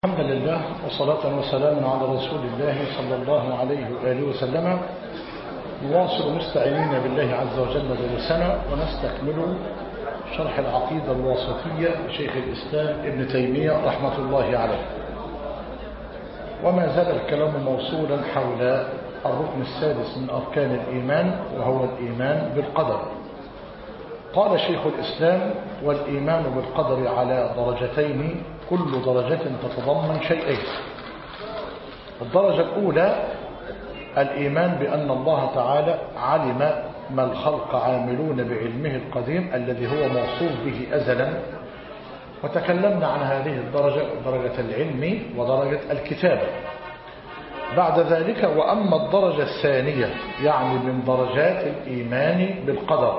الحمد لله وصلاة وسلام على رسول الله صلى الله عليه وآله وسلم. نواصل مستعينين بالله عز وجل درسنا ونستكمل شرح العقيدة الواسطية لشيخ الإسلام ابن تيمية رحمة الله عليه. وما زال الكلام موصولا حول الركن السادس من أركان الإيمان وهو الإيمان بالقدر. قال شيخ الإسلام: والإيمان بالقدر على درجتين، كل درجة تتضمن شيئين. الدرجة الأولى الإيمان بأن الله تعالى علم ما الخلق عاملون بعلمه القديم الذي هو موصوف به أزلا، وتكلمنا عن هذه الدرجة، درجة العلم ودرجة الكتابة. بعد ذلك وأما الدرجة الثانية يعني من درجات الإيمان بالقدر،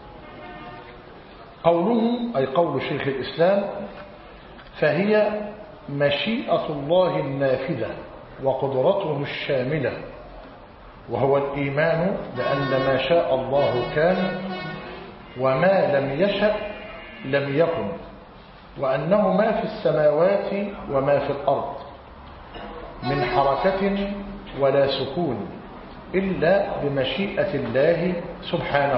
قوله أي قول شيخ الإسلام: فهي مشيئة الله النافذة وقدرته الشاملة، وهو الإيمان بأن ما شاء الله كان وما لم يشأ لم يكن، وأنه ما في السماوات وما في الأرض من حركة ولا سكون إلا بمشيئة الله سبحانه.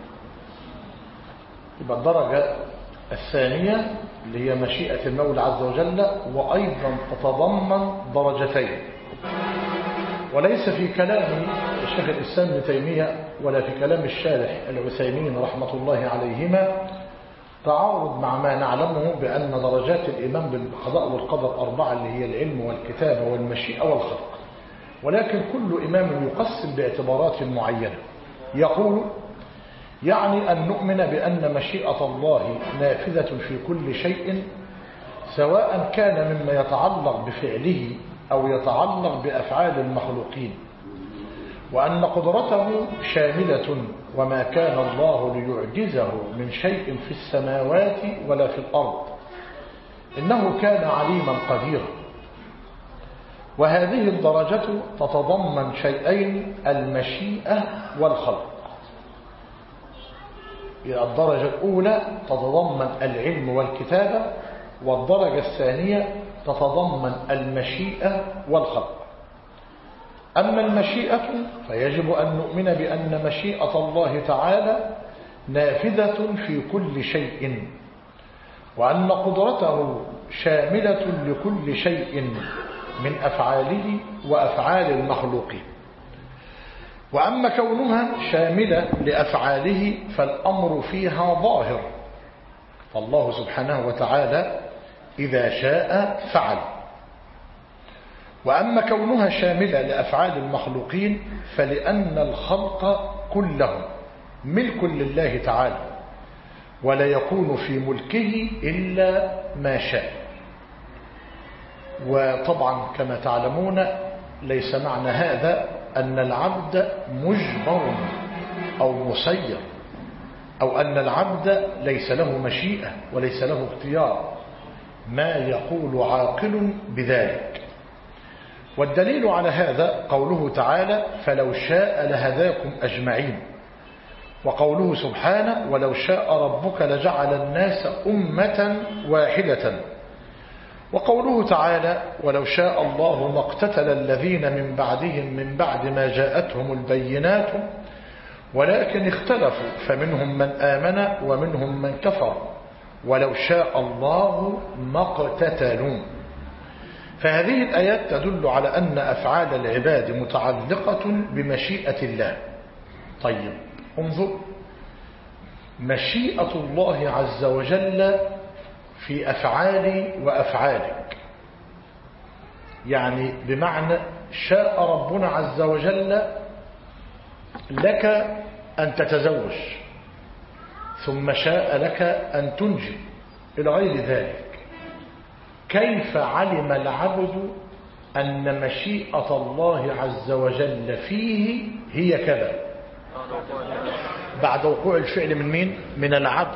يبقى الدرجة الثانية اللي هي مشيئة المولى عز وجل، وأيضا تتضمن درجتين. وليس في كلام الشيخ الإسلام ابن تيمية ولا في كلام الشارح العثيمين رحمة الله عليهما تعارض مع ما نعلمه بأن درجات الإيمان بالقضاء والقدر أربعة، اللي هي العلم والكتابة والمشيئة والخلق. ولكن كل إمام يقسم باعتبارات معينة. يقول: يعني أن نؤمن بأن مشيئة الله نافذة في كل شيء، سواء كان مما يتعلق بفعله أو يتعلق بأفعال المخلوقين، وأن قدرته شاملة، وما كان الله ليعجزه من شيء في السماوات ولا في الأرض، إنه كان عليما قديرا. وهذه الدرجة تتضمن شيئين: المشيئة والخلق. الدرجة الأولى تتضمن العلم والكتابة، والدرجة الثانية تتضمن المشيئة والخلق. أما المشيئة فيجب أن نؤمن بأن مشيئة الله تعالى نافذة في كل شيء، وأن قدرته شاملة لكل شيء من أفعاله وأفعال المخلوقين. وأما كونها شاملة لأفعاله فالأمر فيها ظاهر، فالله سبحانه وتعالى إذا شاء فعل. وأما كونها شاملة لأفعال المخلوقين فلأن الخلق كلهم ملك لله تعالى، ولا يكون في ملكه إلا ما شاء. وطبعا كما تعلمون ليس معنى هذا أن العبد مجبر أو مسير، أو أن العبد ليس له مشيئة وليس له اختيار، ما يقول عاقل بذلك. والدليل على هذا قوله تعالى: فلو شاء لهداكم أجمعين، وقوله سبحانه: ولو شاء ربك لجعل الناس أمة واحدة، وقوله تعالى: ولو شاء الله ما اقتتل الذين من بعدهم من بعد ما جاءتهم البينات ولكن اختلفوا فمنهم من آمن ومنهم من كفر ولو شاء الله ما اقتتلوا. فهذه الآيات تدل على أن أفعال العباد متعلقة بمشيئة الله. طيب انظر، مشيئة الله عز وجل في أفعالي وأفعالك، يعني بمعنى شاء ربنا عز وجل لك أن تتزوج، ثم شاء لك أن تنجب إلى غير ذلك. كيف علم العبد أن مشيئة الله عز وجل فيه هي كذا؟ بعد وقوع الفعل من مين؟ من العبد.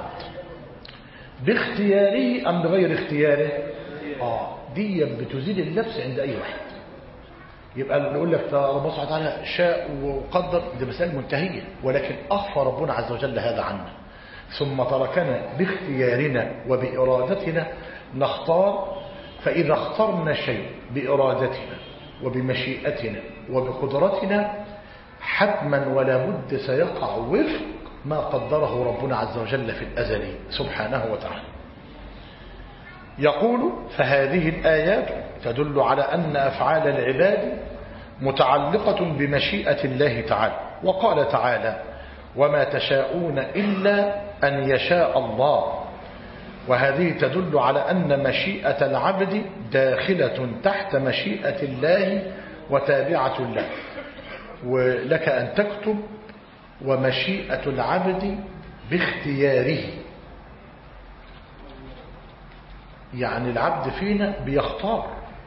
باختياره أم بغير اختياره؟ دي بتزيد اللبس عند أي واحد. يبقى نقول لك ربنا سبحانه وتعالى شاء وقدر، دي مسألة منتهية، ولكن أخفى ربنا عز وجل هذا عنا، ثم تركنا باختيارنا وبإرادتنا نختار فإذا اخترنا شيء بإرادتنا وبمشيئتنا وبقدرتنا حتما ولا بد سيقع وفق ما قدره ربنا عز وجل في الأزل سبحانه وتعالى. يقول: فهذه الآيات تدل على أن أفعال العباد متعلقة بمشيئة الله تعالى. وقال تعالى: وما تشاءون إلا أن يشاء الله. وهذه تدل على أن مشيئة العبد داخلة تحت مشيئة الله وتابعة له. ولك أن تكتب: ومشيئة العبد باختياره. يعني العبد فينا بيختار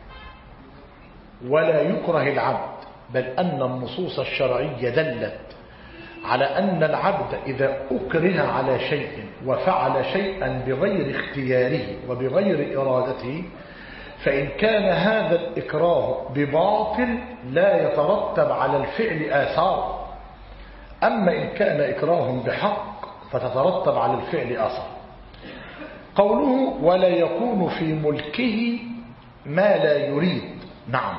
ولا يكره العبد، بل أن النصوص الشرعية دلت على أن العبد إذا أكره على شيء وفعل شيئا بغير اختياره وبغير إرادته فإن كان هذا الإكراه بباطل لا يترتب على الفعل آثار. أما إن كان إكراه بحق فتترتب على الفعل آثار. قوله: ولا يكون في ملكه ما لا يريد. نعم،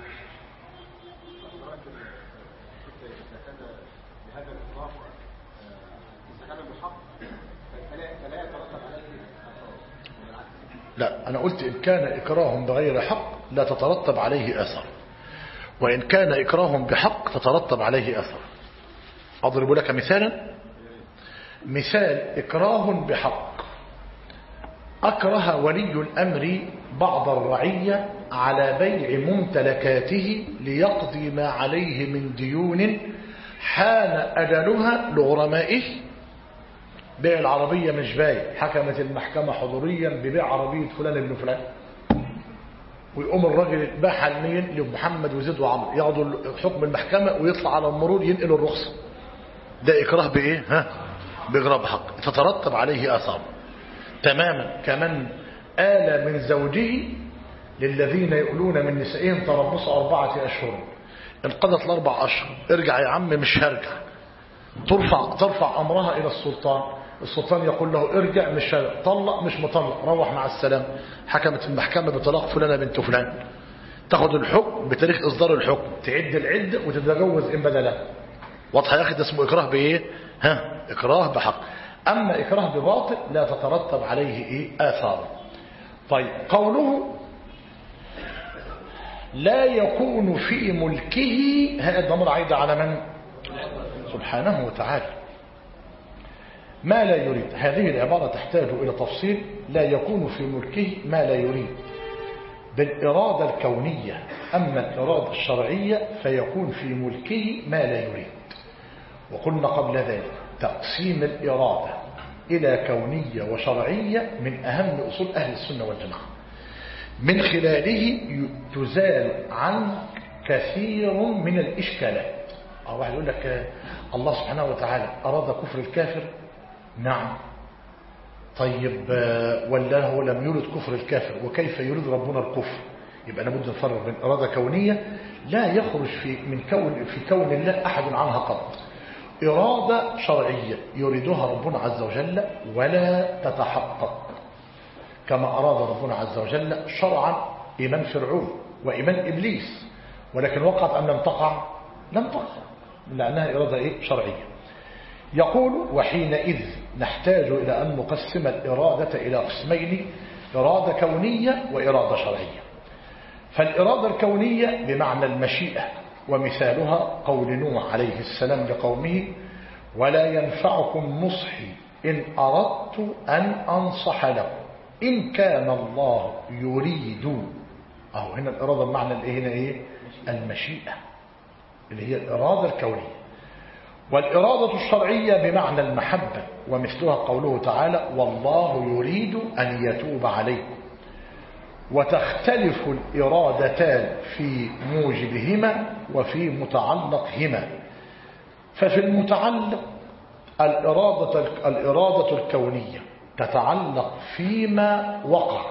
لا، أنا قلت إن كان إكراه بغير حق لا تترتب عليه أثر، وإن كان إكراه بحق تترتب عليه أثر. أضرب لك مثالا. مثال إكراه بحق: أكره ولي الأمر بعض الرعية على بيع ممتلكاته ليقضي ما عليه من ديون حان أجلها لغرمائه. بيع العربية مش بايع، حكمت المحكمة حضوريا ببيع عربية فلان ابن فلان، ويقوم الراجل باعها لمين؟ لمحمد وزيد وعمر، ياخدوا حكم المحكمة ويطلع على المرور ينقل الرخصة. ده إكراه بإيه؟ بإكراه بحق، تترتب عليه آثار. تماما كمن آل من زوجه للذين يؤلون من نسائهم تربص 4 أشهر، انقضت ال4 أشهر، ارجع يا عم مش هرجع، ترفع أمرها إلى السلطان. السلطان يقول له ارجع مش هرجع، طلق مش مطلق، روح مع السلام. حكمت المحكمة بطلاق فلانة بنت فلان، تاخد الحكم بتاريخ إصدار الحكم، تعد العدة وتتجوز إن بدلها. واضح يا أخي؟ ده اسمه إكراه بإيه؟ إكراه بحق. أما إكراه بباطل لا تترتب عليه إيه؟ آثار. طيب، قوله: لا يكون في ملكه، هذا الضمير عايد على من؟ سبحانه وتعالى. ما لا يريد، هذه العبارة تحتاج إلى تفصيل. لا يكون في ملكه ما لا يريد بالإرادة الكونية، أما الإرادة الشرعية فيكون في ملكه ما لا يريد. وقلنا قبل ذلك تقسيم الإرادة إلى كونية وشرعية من أهم أصول أهل السنة والجماعة، من خلاله تزال عن كثير من الإشكالات. أو واحد يقول لك الله سبحانه وتعالى أراد كفر الكافر. نعم، طيب ولا هو لم يرد كفر الكافر؟ وكيف يريد ربنا الكفر؟ يبقى لابد نفرق بين إرادة كونية لا يخرج في كون الله أحد عنها قط، إرادة شرعية يريدها ربنا عز وجل ولا تتحقق، كما أراد ربنا عز وجل شرعا إيمان فرعون وإيمان إبليس، ولكن وقعت أم لم تقع؟ لم تقع، لأنها إرادة إيه؟ شرعية. يقول: وحينئذ نحتاج إلى أن نقسم الإرادة إلى قسمين: إرادة كونية وإرادة شرعية. فالإرادة الكونية بمعنى المشيئة، ومثالها قول نوح عليه السلام لقومه: ولا ينفعكم نصحي إن أردت أن أنصح لكم إن كان الله يريد. أهو هنا الإرادة بمعنى هنا إيه؟ المشيئة اللي هي الإرادة الكونية. والإرادة الشرعية بمعنى المحبة، ومثلها قوله تعالى: والله يريد أن يتوب عليكم. وتختلف الإرادتان في موجبهما وفي متعلقهما. ففي المتعلق الإرادة الكونية تتعلق فيما وقع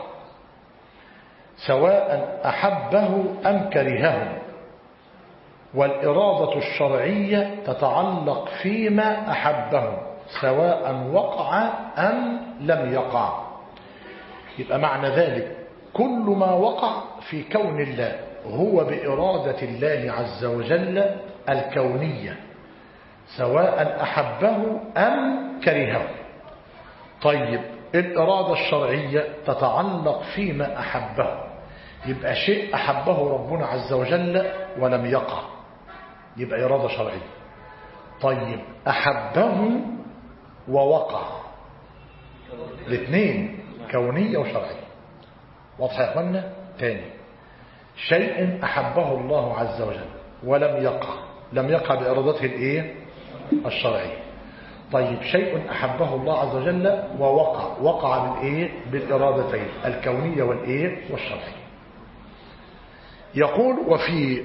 سواء أحبه أم كرهه، والإرادة الشرعية تتعلق فيما أحبه سواء وقع أم لم يقع. يبقى معنى ذلك كل ما وقع في كون الله هو بإرادة الله عز وجل الكونية سواء أحبه أم كرهه. طيب الإرادة الشرعية تتعلق فيما أحبه، يبقى شيء أحبه ربنا عز وجل ولم يقع، يبقى إرادة شرعية. طيب أحبه ووقع، الاثنين كونية وشرعية. واضح يا أخوانا؟ تاني، شيء أحبه الله عز وجل ولم يقع، لم يقع بإرادته الإيه؟ الشرعية. طيب شيء أحبه الله عز وجل ووقع، وقع بالإيه؟ بالإرادتين الكونية والإيه؟ والشرعية. يقول وفي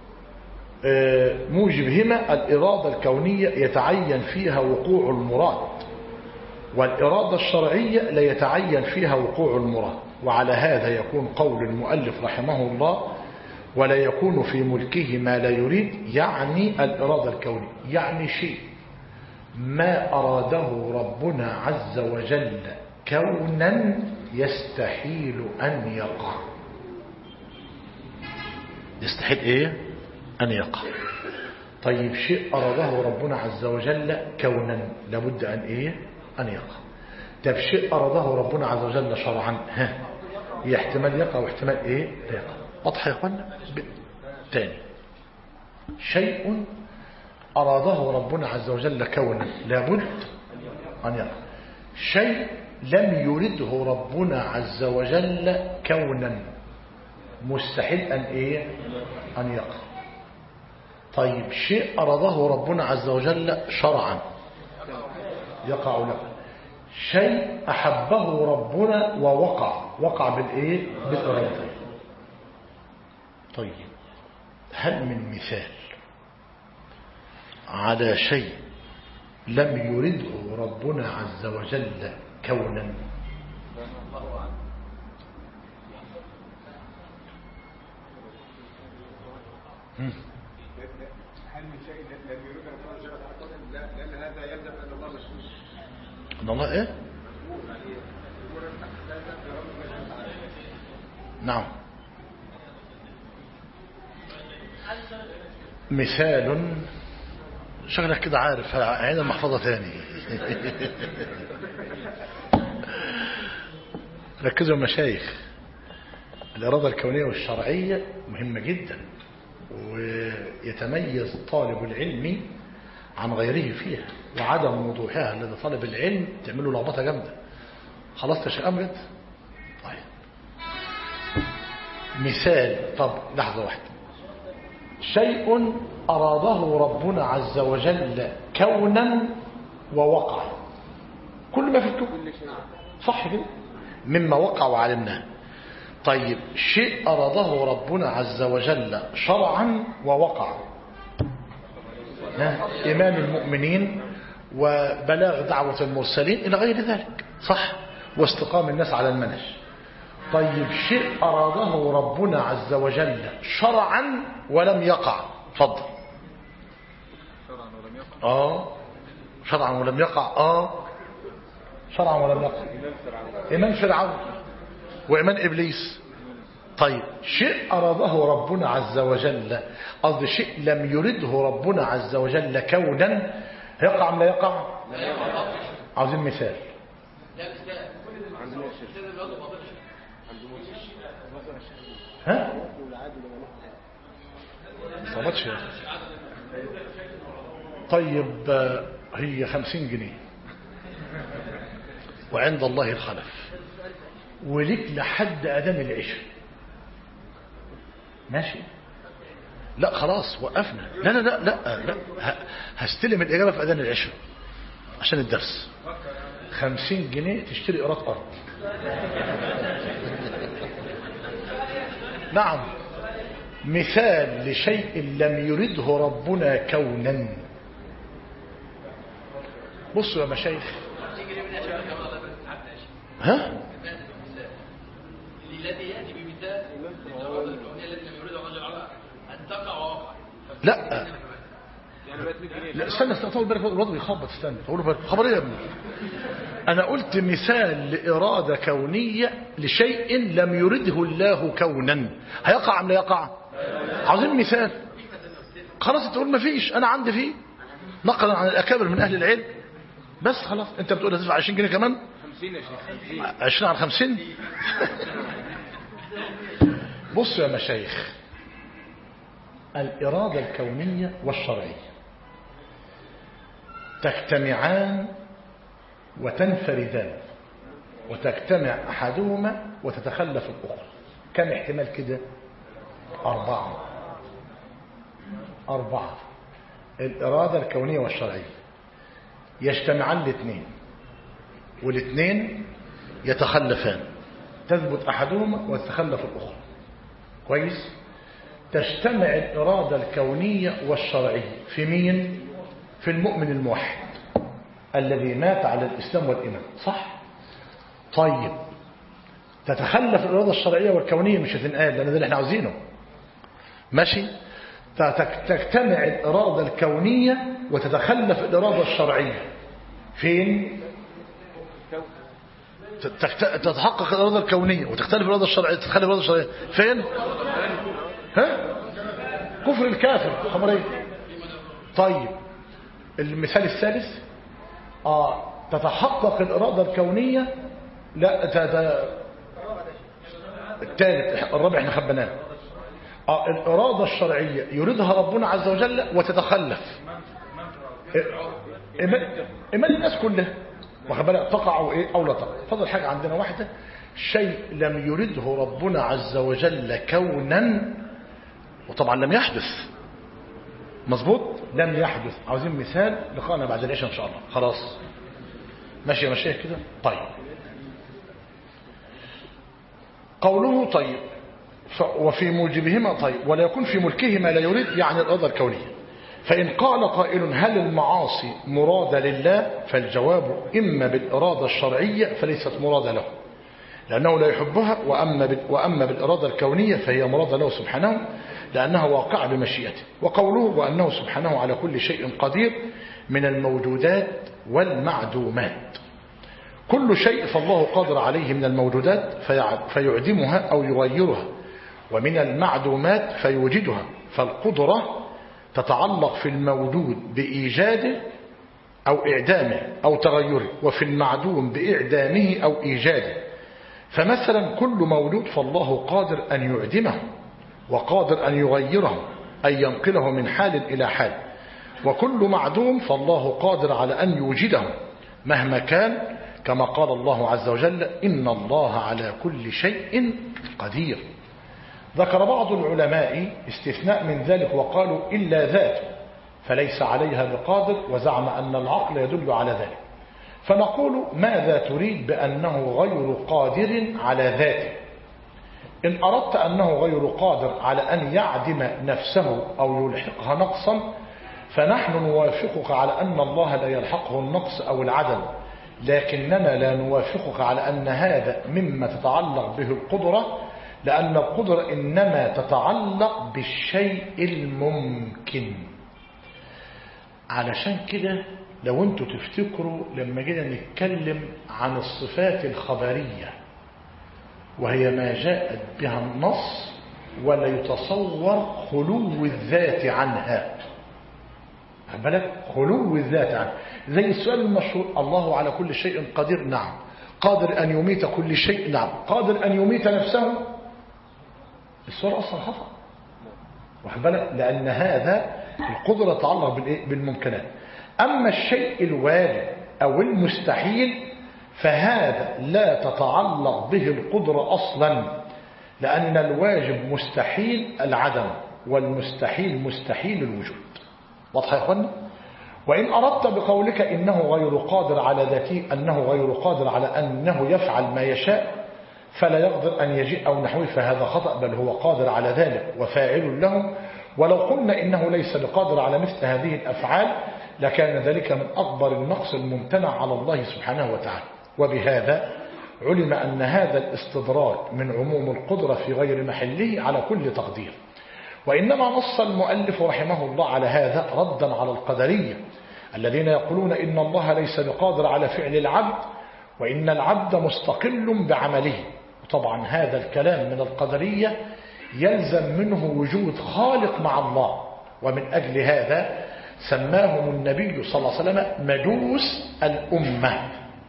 موجبهما الإرادة الكونية يتعين فيها وقوع المراد، والإرادة الشرعية لا يتعين فيها وقوع المراد. وعلى هذا يكون قول المؤلف رحمه الله ولا يكون في ملكه ما لا يريد، يعني الإرادة الكونية، يعني شيء ما أراده ربنا عز وجل كونا يستحيل أن يقع. يستحيل إيه؟ أن يقع. طيب شيء أراده ربنا عز وجل كونا لابد أن إيه؟ أن يقع. طب شيء أراده ربنا عز وجل شرعا، احتمال يقع واحتمال إيه؟ لا يقع. واضح يا أخوانا؟ تاني، شيء أراده ربنا عز وجل كونا لابد أن يقع، شيء لم يرده ربنا عز وجل كونا مستحيل أن إيه؟ أن يقع. طيب شيء أراده ربنا عز وجل شرعا يقع له، شيء أحبه ربنا ووقع، وقع بالإيه؟ بالإرادة. طيب هل من مثال على شيء لم يرده ربنا عز وجل كونا؟ هل من شيء لم يرده ربنا عز وجل كونا؟ لأن هذا يلزم أن الله مسؤول. أن الله إيه؟ نعم. مثال، شغلك كده عارف، عين المحفظة ثاني. ركزوا المشايخ، الإرادة الكونية والشرعية مهمة جدا، ويتميز طالب العلم عن غيره فيها، وعدم وضوحها الذي طالب العلم تعمله لخبطة جامدة. خلاص يا شيخ أمجد؟ طيب مثال، طب لحظة واحدة، شيء أراده ربنا عز وجل كونا ووقع، كل ما في الكون صح كده مما وقع وعلمناه. طيب شيء أراده ربنا عز وجل شرعا ووقع، إيمان المؤمنين وبلاغ دعوة المرسلين إلى غير ذلك، صح، واستقام الناس على المنهج. طيب شيء أراده ربنا عز وجل شرعا ولم يقع، تفضل. شرعا ولم يقع. شرعا ولم يقع. شرعا ولم يقع. إيمان فرعون وإيمان إبليس. طيب شيء أراده ربنا عز وجل، قصد شيء لم يرده ربنا عز وجل كونا، يقع أم لا يقع؟ لا يقع. عاوزين مثال. ها؟ صمتش يا طيب هي 50 جنيه وعند الله الخلف، وليك لحد أذان العشاء، ماشي؟ لا خلاص وقفنا، لا لا لا لا, لا. هستلم الإجابة في أذان العشاء عشان الدرس. 50 جنيه تشتري قراط أرض. نعم، مثال لشيء لم يرده ربنا كونا. بصوا يا مشايخ، ها؟ الذي يأتي بمثال الإرادة الكونية التي لم يريدها الرجل على أن تقع ووقع. لا لا استنى طول بالك، الوضع بيخبط، استنى طول بالك. خبر ايه يا ابني؟ أنا قلت مثال لإرادة كونية لشيء لم يرده الله كونا، هيقع أم لا يقع؟ عاوزين مثال. خلاص تقول ما فيش، أنا عندي فيه نقلا عن الأكابر من أهل العلم، بس خلاص. أنت بتقول هتدفع 20 جنيه كمان؟ 50 يا شيخ، 20 على 50. بصوا يا مشايخ، الإرادة الكونية والشرعية تجتمعان وتنفردان، وتجتمع أحدهما وتتخلف الأخرى. كم احتمال كده؟ 4. الإرادة الكونية والشرعية يجتمعان الاثنين، والاثنين يتخلفان، تثبت أحدهما وتتخلف الأخرى. كويس؟ تجتمع الإرادة الكونية والشرعية في مين؟ في المؤمن الموحد الذي مات على الإسلام والإيمان، صح؟ طيب تتخلف الإرادة الشرعية والكونية، مش هتنقال، لأن ده اللي احنا عاوزينه، ماشي؟ تجتمع الإرادة الكونية وتتخلف الإرادة الشرعية فين؟ تتحقق الإرادة الكونية وتختلف الإرادة الشرعية، تتخلف الإرادة الشرعية فين؟ ها؟ كفر الكافر، خمرين. طيب المثال الثالث، تتحقق الإرادة الكونية، لا الثالث، الرابع احنا خبناه. الإرادة الشرعية يريدها ربنا عز وجل وتتخلف إيمان الناس كلها، واخد بالك، تقع أو لا تقع. فضل حاجة عندنا واحدة، شيء لم يرده ربنا عز وجل كونا، وطبعا لم يحدث، مظبوط، لم يحدث. عاوزين مثال، لقاءنا بعد العشاء إن شاء الله. خلاص ماشي يا مشايخ كده. طيب قوله طيب وفي موجبهما، طيب ولا يكون في ملكهما لا يريد، يعني الإرادة الكونية. فإن قال قائل هل المعاصي مرادة لله؟ فالجواب إما بالإرادة الشرعية فليست مرادة له لأنه لا يحبها، وأما بالإرادة الكونية فهي مرادة له سبحانه لأنها واقعة بمشيئته. وقوله وأنه سبحانه على كل شيء قدير من الموجودات والمعدومات، كل شيء فالله قادر عليه من الموجودات فيعدمها أو يغيرها، ومن المعدومات فيوجدها. فالقدرة تتعلق في الموجود بإيجاده أو إعدامه أو تغيره، وفي المعدوم بإعدامه أو إيجاده. فمثلا كل موجود فالله قادر أن يعدمه وقادر أن يغيره، أي ينقله من حال إلى حال. وكل معدوم فالله قادر على أن يوجده مهما كان، كما قال الله عز وجل إن الله على كل شيء قدير. ذكر بعض العلماء استثناء من ذلك وقالوا إلا ذاته فليس عليها بقادر، وزعم أن العقل يدل على ذلك. فنقول ماذا تريد بأنه غير قادر على ذاته؟ إن أردت أنه غير قادر على أن يعدم نفسه أو يلحقها نقصا فنحن نوافقك على أن الله لا يلحقه النقص أو العدم، لكننا لا نوافقك على أن هذا مما تتعلق به القدرة، لأن القدرة إنما تتعلق بالشيء الممكن. علشان كده لو انتوا تفتكروا لما جينا نتكلم عن الصفات الخبرية وهي ما جاءت بها النص ولا يتصور خلو الذات عنها، بالك خلو الذات عنها، زي السؤال المشهور الله على كل شيء قدير، نعم. قادر أن يميت كل شيء، نعم. قادر أن يميت نفسه، السؤال أصلا خطأ، بالك، لأن هذا القدرة تتعلق بالممكنات. أما الشيء الواجب أو المستحيل فهذا لا تتعلق به القدرة أصلا، لأن الواجب مستحيل العدم والمستحيل مستحيل الوجود. واضح يا أخوانا؟ وإن أردت بقولك إنه غير قادر على ذاته أنه غير قادر على أنه يفعل ما يشاء فلا يقدر أن يجيء أو نحوه فهذا خطأ، بل هو قادر على ذلك وفاعل له. ولو قلنا إنه ليس بقادر على مثل هذه الأفعال لكان ذلك من أكبر النقص الممتنع على الله سبحانه وتعالى. وبهذا علم أن هذا الاستدراك من عموم القدرة في غير محله على كل تقدير. وإنما نص المؤلف رحمه الله على هذا ردا على القدرية الذين يقولون إن الله ليس بقادر على فعل العبد وإن العبد مستقل بعمله. طبعا هذا الكلام من القدرية يلزم منه وجود خالق مع الله، ومن أجل هذا سماهم النبي صلى الله عليه وسلم مجوس الأمة.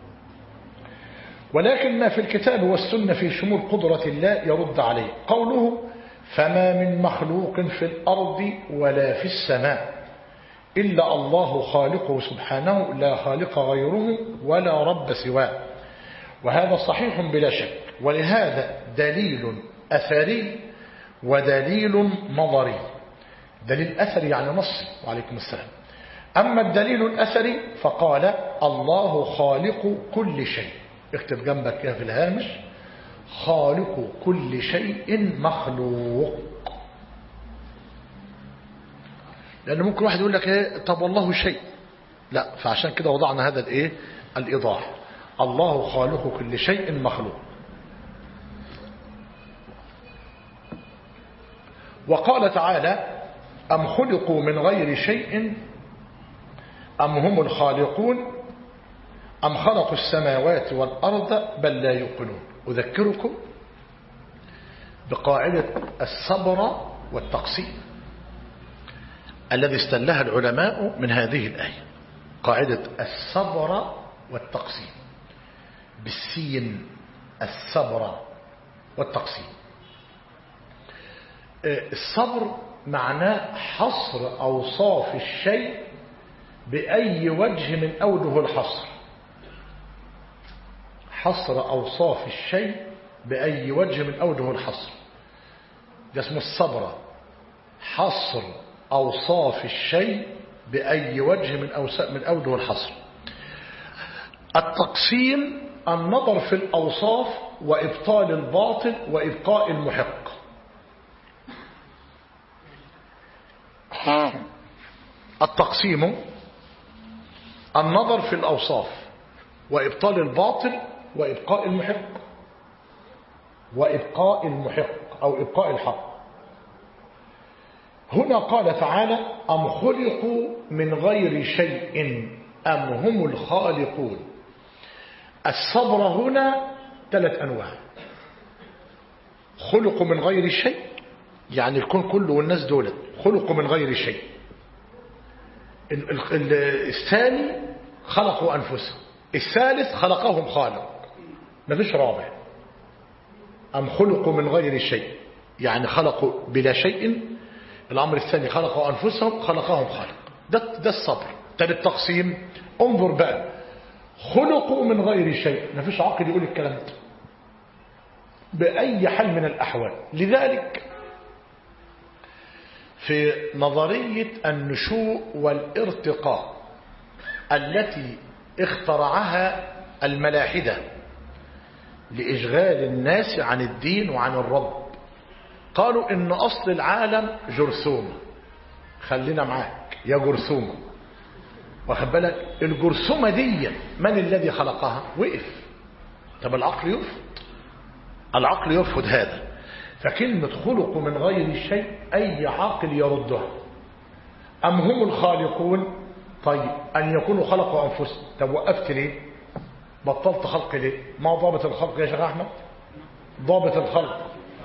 ولكن ما في الكتاب والسنة في شمول قدرة الله يرد عليه قوله فما من مخلوق في الأرض ولا في السماء إلا الله خالقه سبحانه لا خالق غيره ولا رب سواه. وهذا صحيح بلا شك، ولهذا دليل أثري ودليل نظري. دليل أثري يعني نصي، وعليكم السلام. أما الدليل الأثري فقال الله خالق كل شيء، اكتب جنبك كده في الهامش خالق كل شيء مخلوق. لأن ممكن واحد يقول لك ايه طب والله شيء، لا، فعشان كده وضعنا هذا الايه الإيضاح، الله خالق كل شيء مخلوق. وقال تعالى أم خلقوا من غير شيء أم هم الخالقون أم خلقوا السماوات والأرض بل لا يوقنون. أذكركم بقاعدة الصبر والتقسيم الذي استلها العلماء من هذه الآية. قاعدة الصبر والتقسيم بالسين، الصبر والتقسيم. الصبر معناه حصر أوصاف الشيء بأي وجه من أوجه الحصر. حصر أوصاف الشيء بأي وجه من أوجه الحصر، ده اسمه الصبر. حصر أوصاف الشيء بأي وجه من أوجه الحصر. التقسيم النظر في الأوصاف وإبطال الباطل وإبقاء المحق. التقسيم النظر في الأوصاف وإبطال الباطل وإبقاء المحق، وإبقاء المحق أو إبقاء الحق. هنا قال تعالى أم خلقوا من غير شيء أم هم الخالقون. الصبر هنا 3 أنواع. خلقوا من غير شيء يعني الكون كله والناس دولت خلقوا من غير شيء. الثاني خلقوا أنفسهم. الثالث خلقهم خالق، مفيش رابع. أم خلقوا من غير شيء يعني خلقوا بلا شيء. الأمر الثاني خلقوا أنفسهم، خلقهم خالق. ده الصبر. ده التقسيم. انظر بقى، خلقوا من غير شيء، مفيش عاقل يقول الكلام ده بأي حال من الأحوال. لذلك في نظرية النشوء والارتقاء التي اخترعها الملاحدة لإشغال الناس عن الدين وعن الرب، قالوا إن أصل العالم جرثومة. خلينا معاك يا جرثومة، واخد بالك؟ الجرثومة دي من الذي خلقها؟ وقف. طب العقل يرفض، العقل يرفض هذا. فكلمة خلق من غير شيء أي عاقل يردها. أم هم الخالقون؟ طيب أن يكونوا خلقوا أنفسهم. طب وقفت ليه؟ بطلت خلق ليه؟ ما ضابط الخلق يا شيخ أحمد؟ ضابط الخلق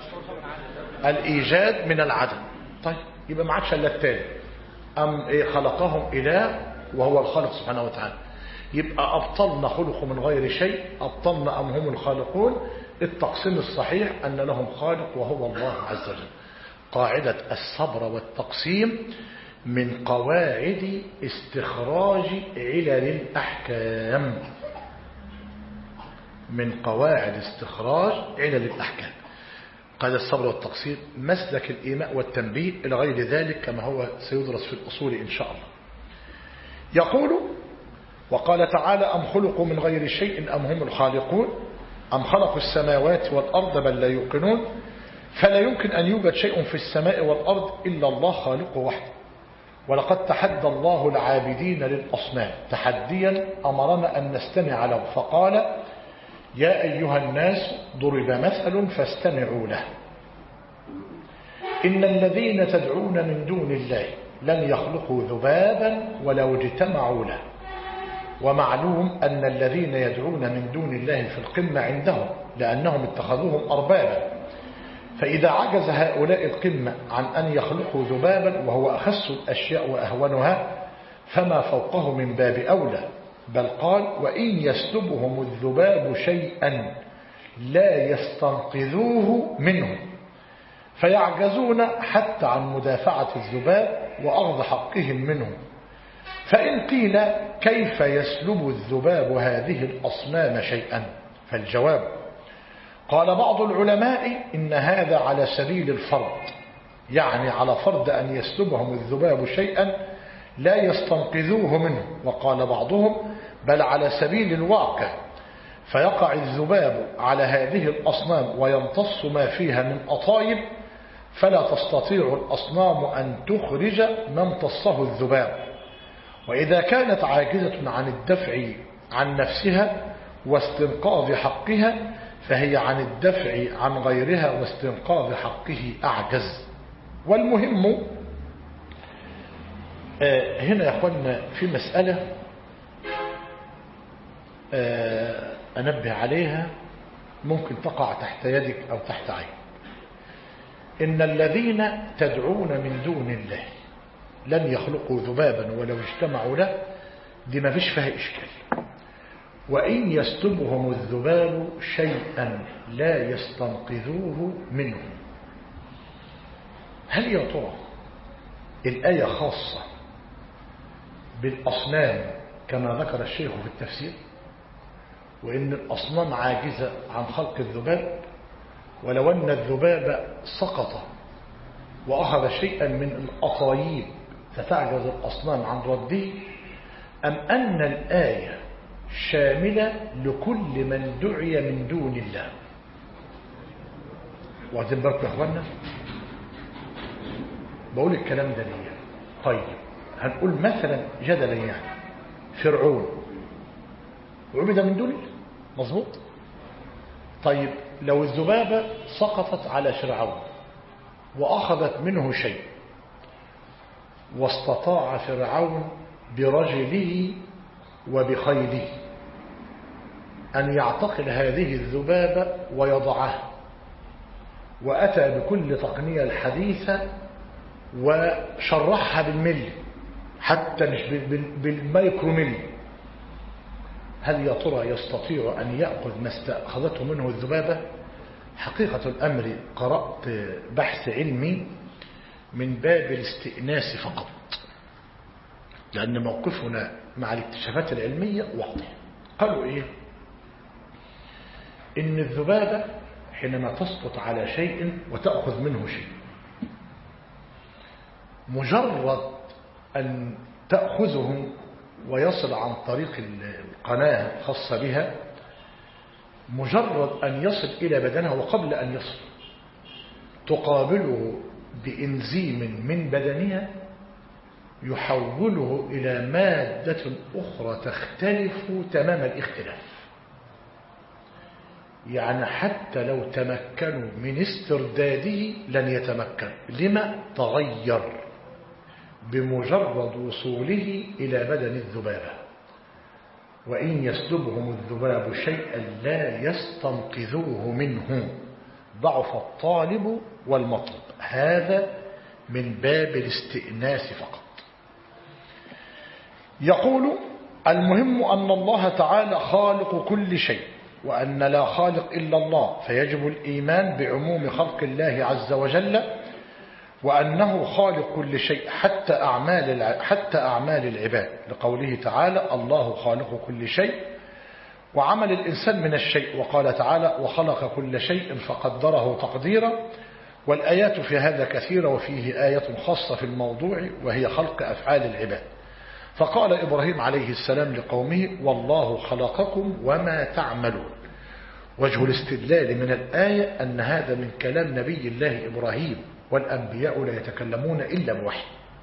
الإيجاد من العدم. طيب يبقى ما عادش إلا التاني. أم إيه خلقهم إله وهو الخالق سبحانه وتعالى. يبقى أبطلنا خلق من غير شيء، أبطلنا أم هم الخالقون. التقسيم الصحيح أن لهم خالق وهو الله عز وجل. قاعدة الصبر والتقسيم من قواعد استخراج علل الأحكام، من قواعد استخراج علل الأحكام. قاعدة الصبر والتقسيم مسلك الإيماء والتنبيه إلى غير ذلك كما هو سيدرس في الأصول إن شاء الله. يقول وقال تعالى أم خلقوا من غير شيء أم هم الخالقون أم خلقوا السماوات والأرض بل لا يوقنون. فلا يمكن أن يوجد شيء في السماء والأرض إلا الله خالقه وحده. ولقد تحدى الله العابدين للأصنام تحديا أمرنا أن نستمع له فقال يا أيها الناس ضرب مثل فاستمعوا له إن الذين تدعون من دون الله لن يخلقوا ذبابا ولو اجتمعوا له ومعلوم أن الذين يدعون من دون الله في القمة عندهم لأنهم اتخذوهم أربابا، فإذا عجز هؤلاء القمة عن أن يخلقوا ذبابا وهو أخس الأشياء وأهونها فما فوقه من باب أولى. بل قال وإن يسلبهم الذباب شيئا لا يستنقذوه منه، فيعجزون حتى عن مدافعة الذباب وأخذ حقهم منه. فإن قيل كيف يسلب الذباب هذه الأصنام شيئا؟ فالجواب قال بعض العلماء إن هذا على سبيل الفرض، يعني على فرض أن يسلبهم الذباب شيئا لا يستنقذوه منه. وقال بعضهم بل على سبيل الواقع، فيقع الذباب على هذه الأصنام ويمتص ما فيها من أطايب، فلا تستطيع الأصنام أن تخرج ما امتصه الذباب. وإذا كانت عاجزة عن الدفع عن نفسها واستنقاذ حقها فهي عن الدفع عن غيرها واستنقاذ حقه أعجز. والمهم هنا يا أخوانا في مسألة أنبه عليها ممكن تقع تحت يدك أو تحت عين. إن الذين تدعون من دون الله لن يخلقوا ذبابا ولو اجتمعوا له، دي ما فيش فيها إشكال. وإن يسلبهم الذباب شيئا لا يستنقذوه منه. هل يا ترى الآية خاصة بالأصنام كما ذكر الشيخ في التفسير، وإن الأصنام عاجزة عن خلق الذباب، ولو أن الذباب سقط وأخذ شيئا من الأطايب فتعجز الأصنام عن رده، أم أن الآية شاملة لكل من دعي من دون الله؟ واخدين بالكم يا اخوانا؟ بقول الكلام ده ليه؟ طيب هنقول مثلا جدلا يعني فرعون عبد من دون الله، مظبوط؟ طيب لو الذبابة سقطت على فرعون وأخذت منه شيء، واستطاع فرعون برجله وبخيله أن يعتقل هذه الذبابة ويضعها، وأتى بكل تقنية الحديثة وشرحها بالملي حتى مش بالميكروملي، هل يا ترى يستطيع أن يأخذ ما استأخذته منه الذبابة؟ حقيقة الأمر قرأت بحث علمي من باب الاستئناس فقط، لأن موقفنا مع الاكتشافات العلمية واضح. قالوا إيه؟ إن الذبابة حينما تسقط على شيء وتأخذ منه شيء، مجرد أن تأخذه ويصل عن طريق القناة الخاصة بها، مجرد أن يصل إلى بدنها وقبل أن يصل تقابله بإنزيم من بدنها يحوله إلى مادة أخرى تختلف تمام الاختلاف. يعني حتى لو تمكنوا من استرداده لن يتمكن. لما؟ تغير بمجرد وصوله إلى بدن الذبابة. وإن يسلبهم الذباب شيئا لا يستنقذوه منه، ضعف الطالب والمطلب. هذا من باب الاستئناس فقط. يقول المهم أن الله تعالى خالق كل شيء، وأن لا خالق إلا الله، فيجب الإيمان بعموم خلق الله عز وجل، وأنه خالق كل شيء حتى أعمال العباد، لقوله تعالى الله خالق كل شيء، وعمل الإنسان من الشيء، وقال تعالى وخلق كل شيء فقدره تقديرا. والآيات في هذا كثيرة، وفيه آية خاصة في الموضوع وهي خلق أفعال العباد. فقال إبراهيم عليه السلام لقومه والله خلقكم وما تعملون. وجه الاستدلال من الآية أن هذا من كلام نبي الله إبراهيم، والأنبياء لا يتكلمون إلا بوحي.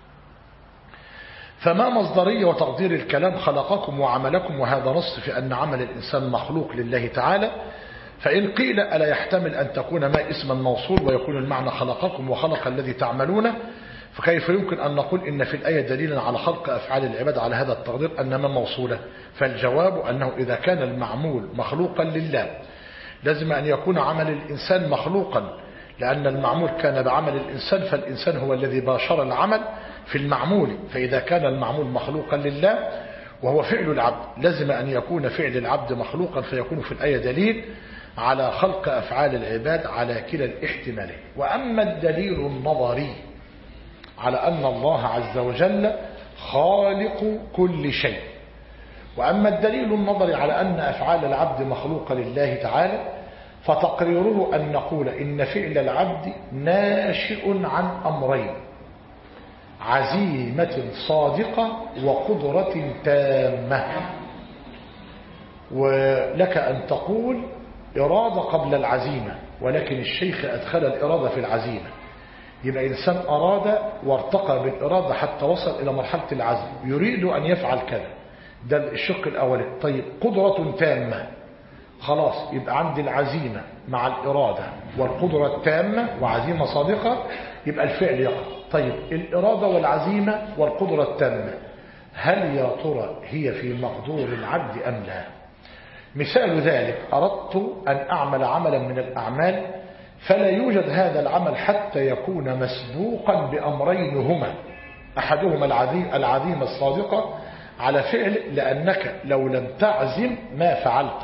فما مصدرية وتقدير الكلام خلقكم وعملكم، وهذا نص في أن عمل الإنسان مخلوق لله تعالى. فإن قيل ألا يحتمل أن تكون ما اسما موصول ويكون المعنى خلقكم وخلق الذي تعملونه، فكيف يمكن أن نقول إن في الآية دليلا على خلق أفعال العباد على هذا التقدير أنها موصولة؟ فالجواب أنه إذا كان المعمول مخلوقا لله لازم أن يكون عمل الإنسان مخلوقا، لأن المعمول كان بعمل الإنسان، فالإنسان هو الذي باشر العمل في المعمول. فإذا كان المعمول مخلوقا لله وهو فعل العبد لازم أن يكون فعل العبد مخلوقا، فيكون في الآية دليل على خلق أفعال العباد على كلا الاحتمالين. وأما الدليل النظري على أن الله عز وجل خالق كل شيء، وأما الدليل النظري على أن أفعال العبد مخلوقة لله تعالى، فتقريره أن نقول إن فعل العبد ناشئ عن أمرين: عزيمة صادقة وقدرة تامة. ولك أن تقول إرادة قبل العزيمة، ولكن الشيخ أدخل الإرادة في العزيمة. يبقى إنسان أراد وارتقى بالإرادة حتى وصل إلى مرحلة العزم، يريد أن يفعل كذا، ده الشق الأولي. طيب قدرة تامة، خلاص يبقى عندي العزيمة مع الإرادة والقدرة التامة وعزيمة صادقة، يبقى الفعل يقع. طيب الإرادة والعزيمة والقدرة التامة هل يا ترى هي في مقدور العبد أم لا؟ مثال ذلك: أردت أن أعمل عملا من الأعمال فلا يوجد هذا العمل حتى يكون مسبوقا بأمرين هما: أحدهما العزيمة الصادقة على فعل لأنك لو لم تعزم ما فعلت،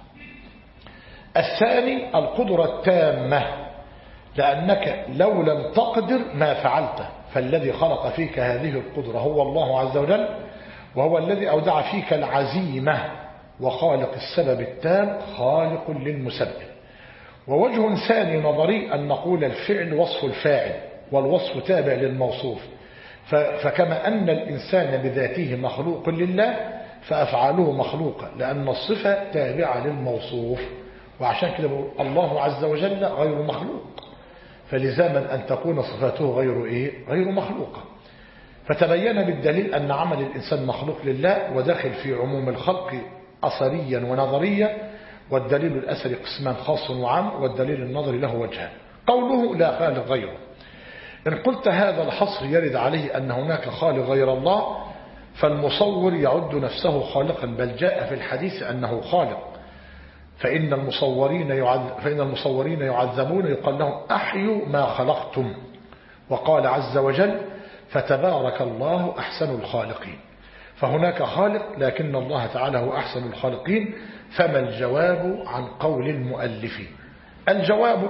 الثاني القدرة التامة لأنك لو لم تقدر ما فعلت. فالذي خلق فيك هذه القدرة هو الله عز وجل، وهو الذي أودع فيك العزيمة، وخالق السبب التام خالق للمسبب. ووجه ثاني نظري أن نقول الفعل وصف الفاعل والوصف تابع للموصوف، فكما أن الإنسان بذاته مخلوق لله فأفعاله مخلوقة لأن الصفة تابعة للموصوف. وعشان كده بقول الله عز وجل غير مخلوق، فلزاما أن تكون صفاته غير مخلوقة. فتبين بالدليل أن عمل الإنسان مخلوق لله وداخل في عموم الخلق أثريا ونظريا، والدليل الأثري قسمان: خاص وعام، والدليل النظري له وجهان. قوله لا خالق غيره، إن قلت هذا الحصر يرد عليه أن هناك خالق غير الله، فالمصور يعد نفسه خالقا، بل جاء في الحديث أنه خالق. فإن المصورين يعذبون يقال لهم أحيوا ما خلقتم، وقال عز وجل فتبارك الله أحسن الخالقين. فهناك خالق لكن الله تعالى هو أحسن الخالقين. فما الجواب عن قول المؤلف؟ الجواب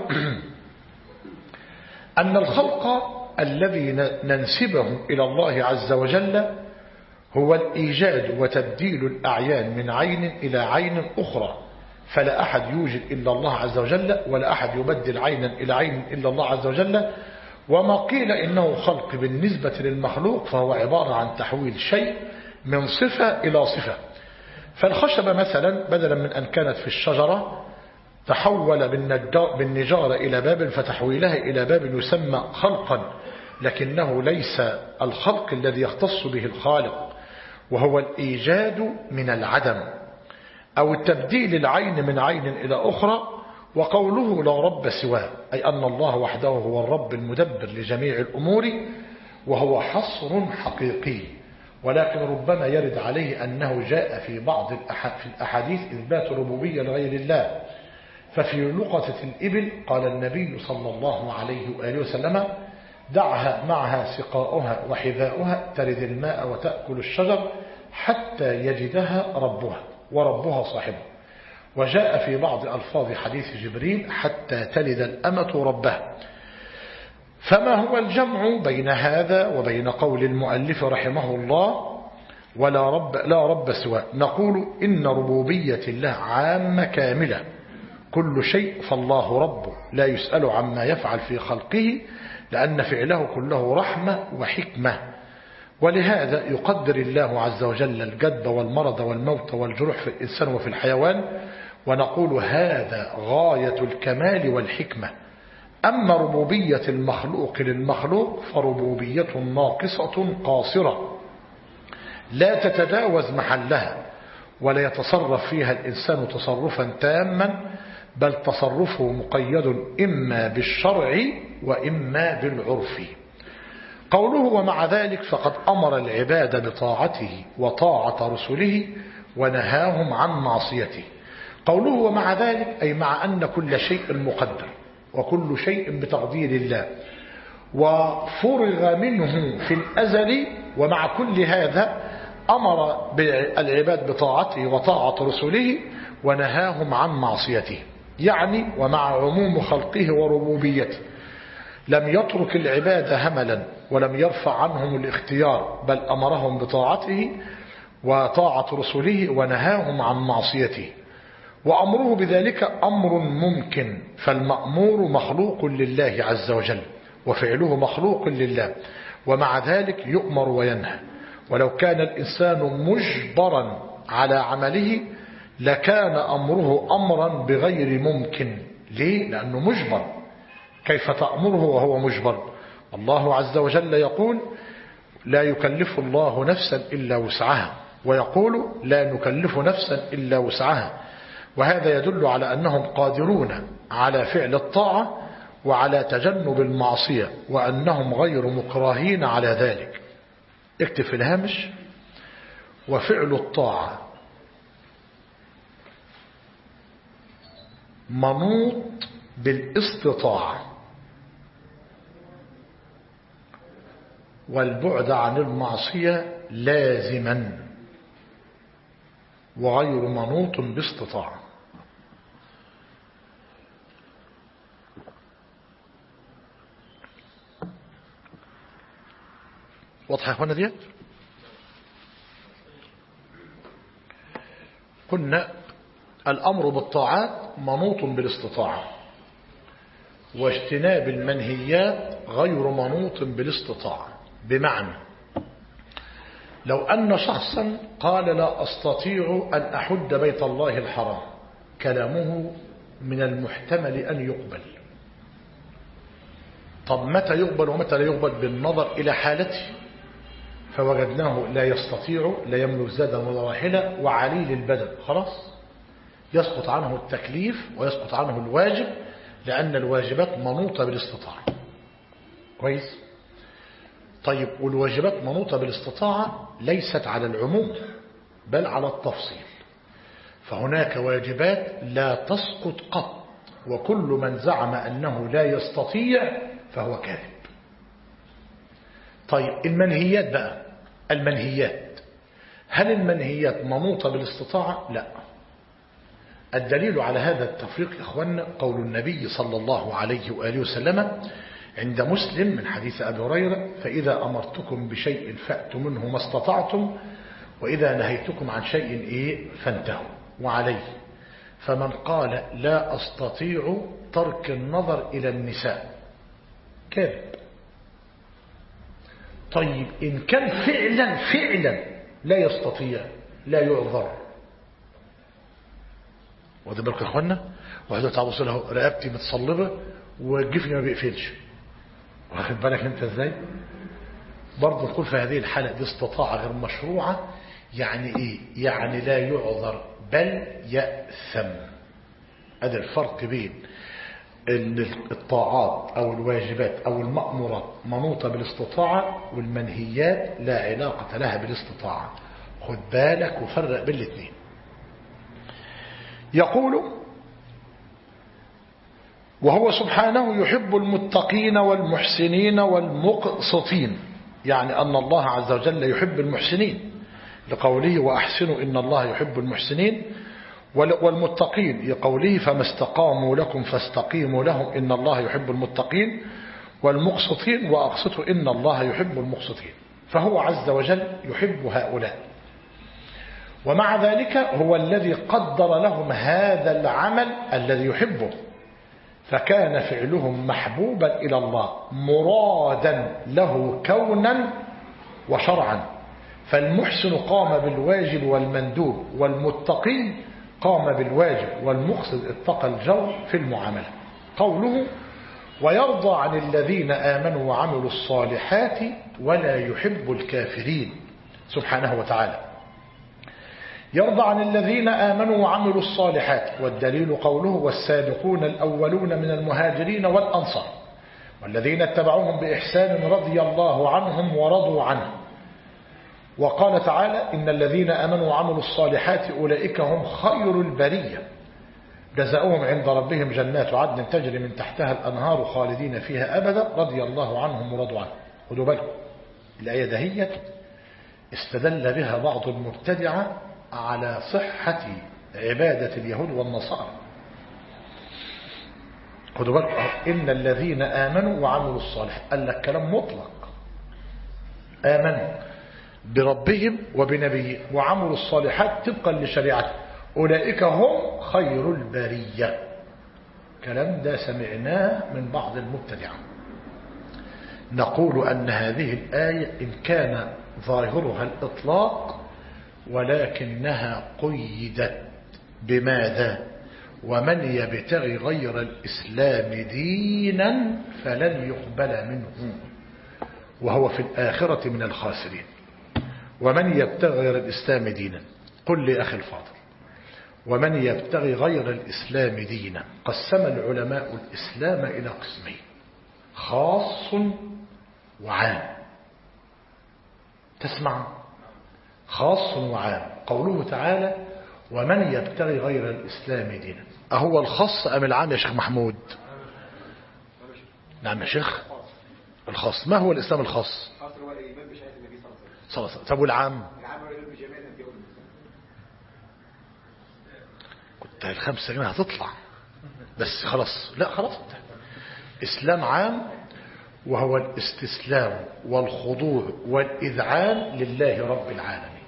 أن الخلق الذي ننسبه إلى الله عز وجل هو الإيجاد وتبديل الأعيان من عين إلى عين أخرى، فلا أحد يوجد إلا الله عز وجل، ولا أحد يبدل عينا إلى عين إلا الله عز وجل. وما قيل إنه خلق بالنسبة للمخلوق فهو عبارة عن تحويل شيء من صفة إلى صفة. فالخشبة مثلا بدلا من أن كانت في الشجرة تحول بالنجارة إلى باب، فتحويلها إلى باب يسمى خلقا، لكنه ليس الخلق الذي يختص به الخالق، وهو الإيجاد من العدم أو التبديل العين من عين إلى أخرى. وقوله لا رب سواه أي أن الله وحده هو الرب المدبر لجميع الأمور، وهو حصر حقيقي. ولكن ربما يرد عليه أنه جاء في بعض الأحاديث إثبات ربوبية لغير الله. ففي لقطة الإبل قال النبي صلى الله عليه وآله وسلم: دعها معها سقاؤها وحذاؤها ترد الماء وتأكل الشجر حتى يجدها ربها، وربها صاحبه. وجاء في بعض ألفاظ حديث جبريل: حتى تلد الأمة ربها. فما هو الجمع بين هذا وبين قول المؤلف رحمه الله لا رب سواه؟ نقول إن ربوبية الله عامة كاملة، كل شيء فالله رب، لا يسأل عما يفعل في خلقه، لأن فعله كله رحمة وحكمة. ولهذا يقدر الله عز وجل الجدب والمرض والموت والجروح في الإنسان وفي الحيوان، ونقول هذا غاية الكمال والحكمة. أما ربوبية المخلوق للمخلوق فربوبية ناقصة قاصرة لا تتجاوز محلها، ولا يتصرف فيها الإنسان تصرفا تاما، بل تصرفه مقيد إما بالشرع وإما بالعرف. قوله ومع ذلك فقد أمر العباد بطاعته وطاعة رسله ونهاهم عن معصيته. قوله ومع ذلك أي مع أن كل شيء مقدر وكل شيء بتقدير الله وفرغ منه في الأزل، ومع كل هذا أمر العباد بطاعته وطاعة رسله ونهاهم عن معصيته. يعني ومع عموم خلقه وربوبيته لم يترك العباد هملا ولم يرفع عنهم الاختيار، بل أمرهم بطاعته وطاعة رسله ونهاهم عن معصيته. وأمره بذلك أمر ممكن، فالمأمور مخلوق لله عز وجل وفعله مخلوق لله، ومع ذلك يؤمر وينهى. ولو كان الإنسان مجبرا على عمله لكان أمره أمرا بغير ممكن. ليه؟ لأنه مجبر. كيف تأمره وهو مجبر؟ الله عز وجل يقول لا يكلف الله نفسا إلا وسعها، ويقول لا نكلف نفسا إلا وسعها، وهذا يدل على أنهم قادرون على فعل الطاعة وعلى تجنب المعصية، وأنهم غير مكرهين على ذلك. اكتب في الهامش وفعل الطاعة منوط بالاستطاعة، والبعد عن المعصية لازما وغير منوط باستطاعة. واضحة يا اخوانا ديت؟ قلنا الأمر بالطاعات منوط بالاستطاعة، واجتناب المنهيات غير منوط بالاستطاعة. بمعنى لو أن شخصا قال لا أستطيع أن أحج بيت الله الحرام، كلامه من المحتمل أن يقبل. طب متى يقبل ومتى لا يقبل؟ بالنظر إلى حالته، فوجدناه لا يستطيع، لا يملك زادا ولا راحلة وعليل البدن، خلاص يسقط عنه التكليف ويسقط عنه الواجب، لأن الواجبات منوطة بالاستطاعة. كويس؟ طيب والواجبات منوطة بالاستطاعة ليست على العموم بل على التفصيل، فهناك واجبات لا تسقط قط، وكل من زعم أنه لا يستطيع فهو كاذب. طيب المنهيات بقى، المنهيات هل المنهيات منوطة بالاستطاعة؟ لا. الدليل على هذا التفريق يا أخوانا قول النبي صلى الله عليه وآله وسلم عند مسلم من حديث أبي هريرة فإذا أمرتكم بشيء فأتوا منه ما استطعتم وإذا نهيتكم عن شيء فانتهوا. وعليه فمن قال لا أستطيع ترك النظر إلى النساء كذب. طيب إن كان فعلا لا يستطيع لا يعذر. واخد بالك يا اخوانا؟ واحد تعبص له رقبتي متصلبه وجفني ما بيقفلش، واخد بالك انت ازاي؟ برضه نقول في هذه الحالة دي استطاعة غير مشروعة. يعني ايه؟ يعني لا يعذر بل يأثم. هذا الفرق بين الطاعات او الواجبات او المأمورات منوطة بالاستطاعة والمنهيات لا علاقة لها بالاستطاعة. خد بالك وفرق بين الاثنين. يقول وهو سبحانه يحب المتقين والمحسنين والمقسطين، يعني أن الله عز وجل يحب المحسنين لقوله وأحسنوا إن الله يحب المحسنين، والمتقين لقوله فما استقاموا لكم فاستقيموا لهم إن الله يحب المتقين، والمقسطين وأقسطوا إن الله يحب المقسطين. فهو عز وجل يحب هؤلاء، ومع ذلك هو الذي قدر لهم هذا العمل الذي يحبه، فكان فعلهم محبوبا إلى الله مرادا له كونا وشرعا. فالمحسن قام بالواجب والمندوب، والمتقي قام بالواجب، والمقصد اتقى الجور في المعاملة. قوله ويرضى عن الذين آمنوا وعملوا الصالحات ولا يحب الكافرين. سبحانه وتعالى يرضى عن الذين آمنوا وعملوا الصالحات، والدليل قوله والسابقون الأولون من المهاجرين والأنصار والذين اتبعوهم بإحسان رضي الله عنهم ورضوا عنه. وقال تعالى إن الذين آمنوا وعملوا الصالحات أولئك هم خير البرية جزاؤهم عند ربهم جنات عدن تجري من تحتها الأنهار خالدين فيها أبدا رضي الله عنهم ورضوا عنه. خدوا بالكم الآية دهيت استدل بها بعض المبتدعة على صحة عبادة اليهود والنصارى. خدوا بالكم إن الذين آمنوا وعملوا الصالحات قال لك كلام مطلق، آمنوا بربهم وبنبيه وعملوا الصالحات طبقا لشريعته أولئك هم خير البرية. كلام ده سمعناه من بعض المبتدعة. نقول أن هذه الآية إن كان ظاهرها الإطلاق ولكنها قيدت بماذا؟ ومن يبتغي غير الإسلام دينا فلن يقبل منه وهو في الآخرة من الخاسرين. ومن يبتغي غير الإسلام دينا، قل لي أخي الفاضل، ومن يبتغي غير الإسلام دينا قسم العلماء الإسلام إلى قسمين خاص وعام. تسمع؟ خاص وعام. قوله تعالى ومن يبتغي غير الإسلام دينا، أهو الخاص أم العام يا شيخ محمود؟ نعم يا شيخ، الخاص. ما هو الإسلام الخاص؟ هو الإيمان بشهادة النبي صلى الله عليه صلى الله عليه وسلم. طب والعام؟ العام هو الإيمان بجميع الأنبياء والمرسلين. كنت ال5 جنيه هتطلع بس خلاص. لا خلاص، إسلام عام وهو الاستسلام والخضوع والإذعان لله رب العالمين.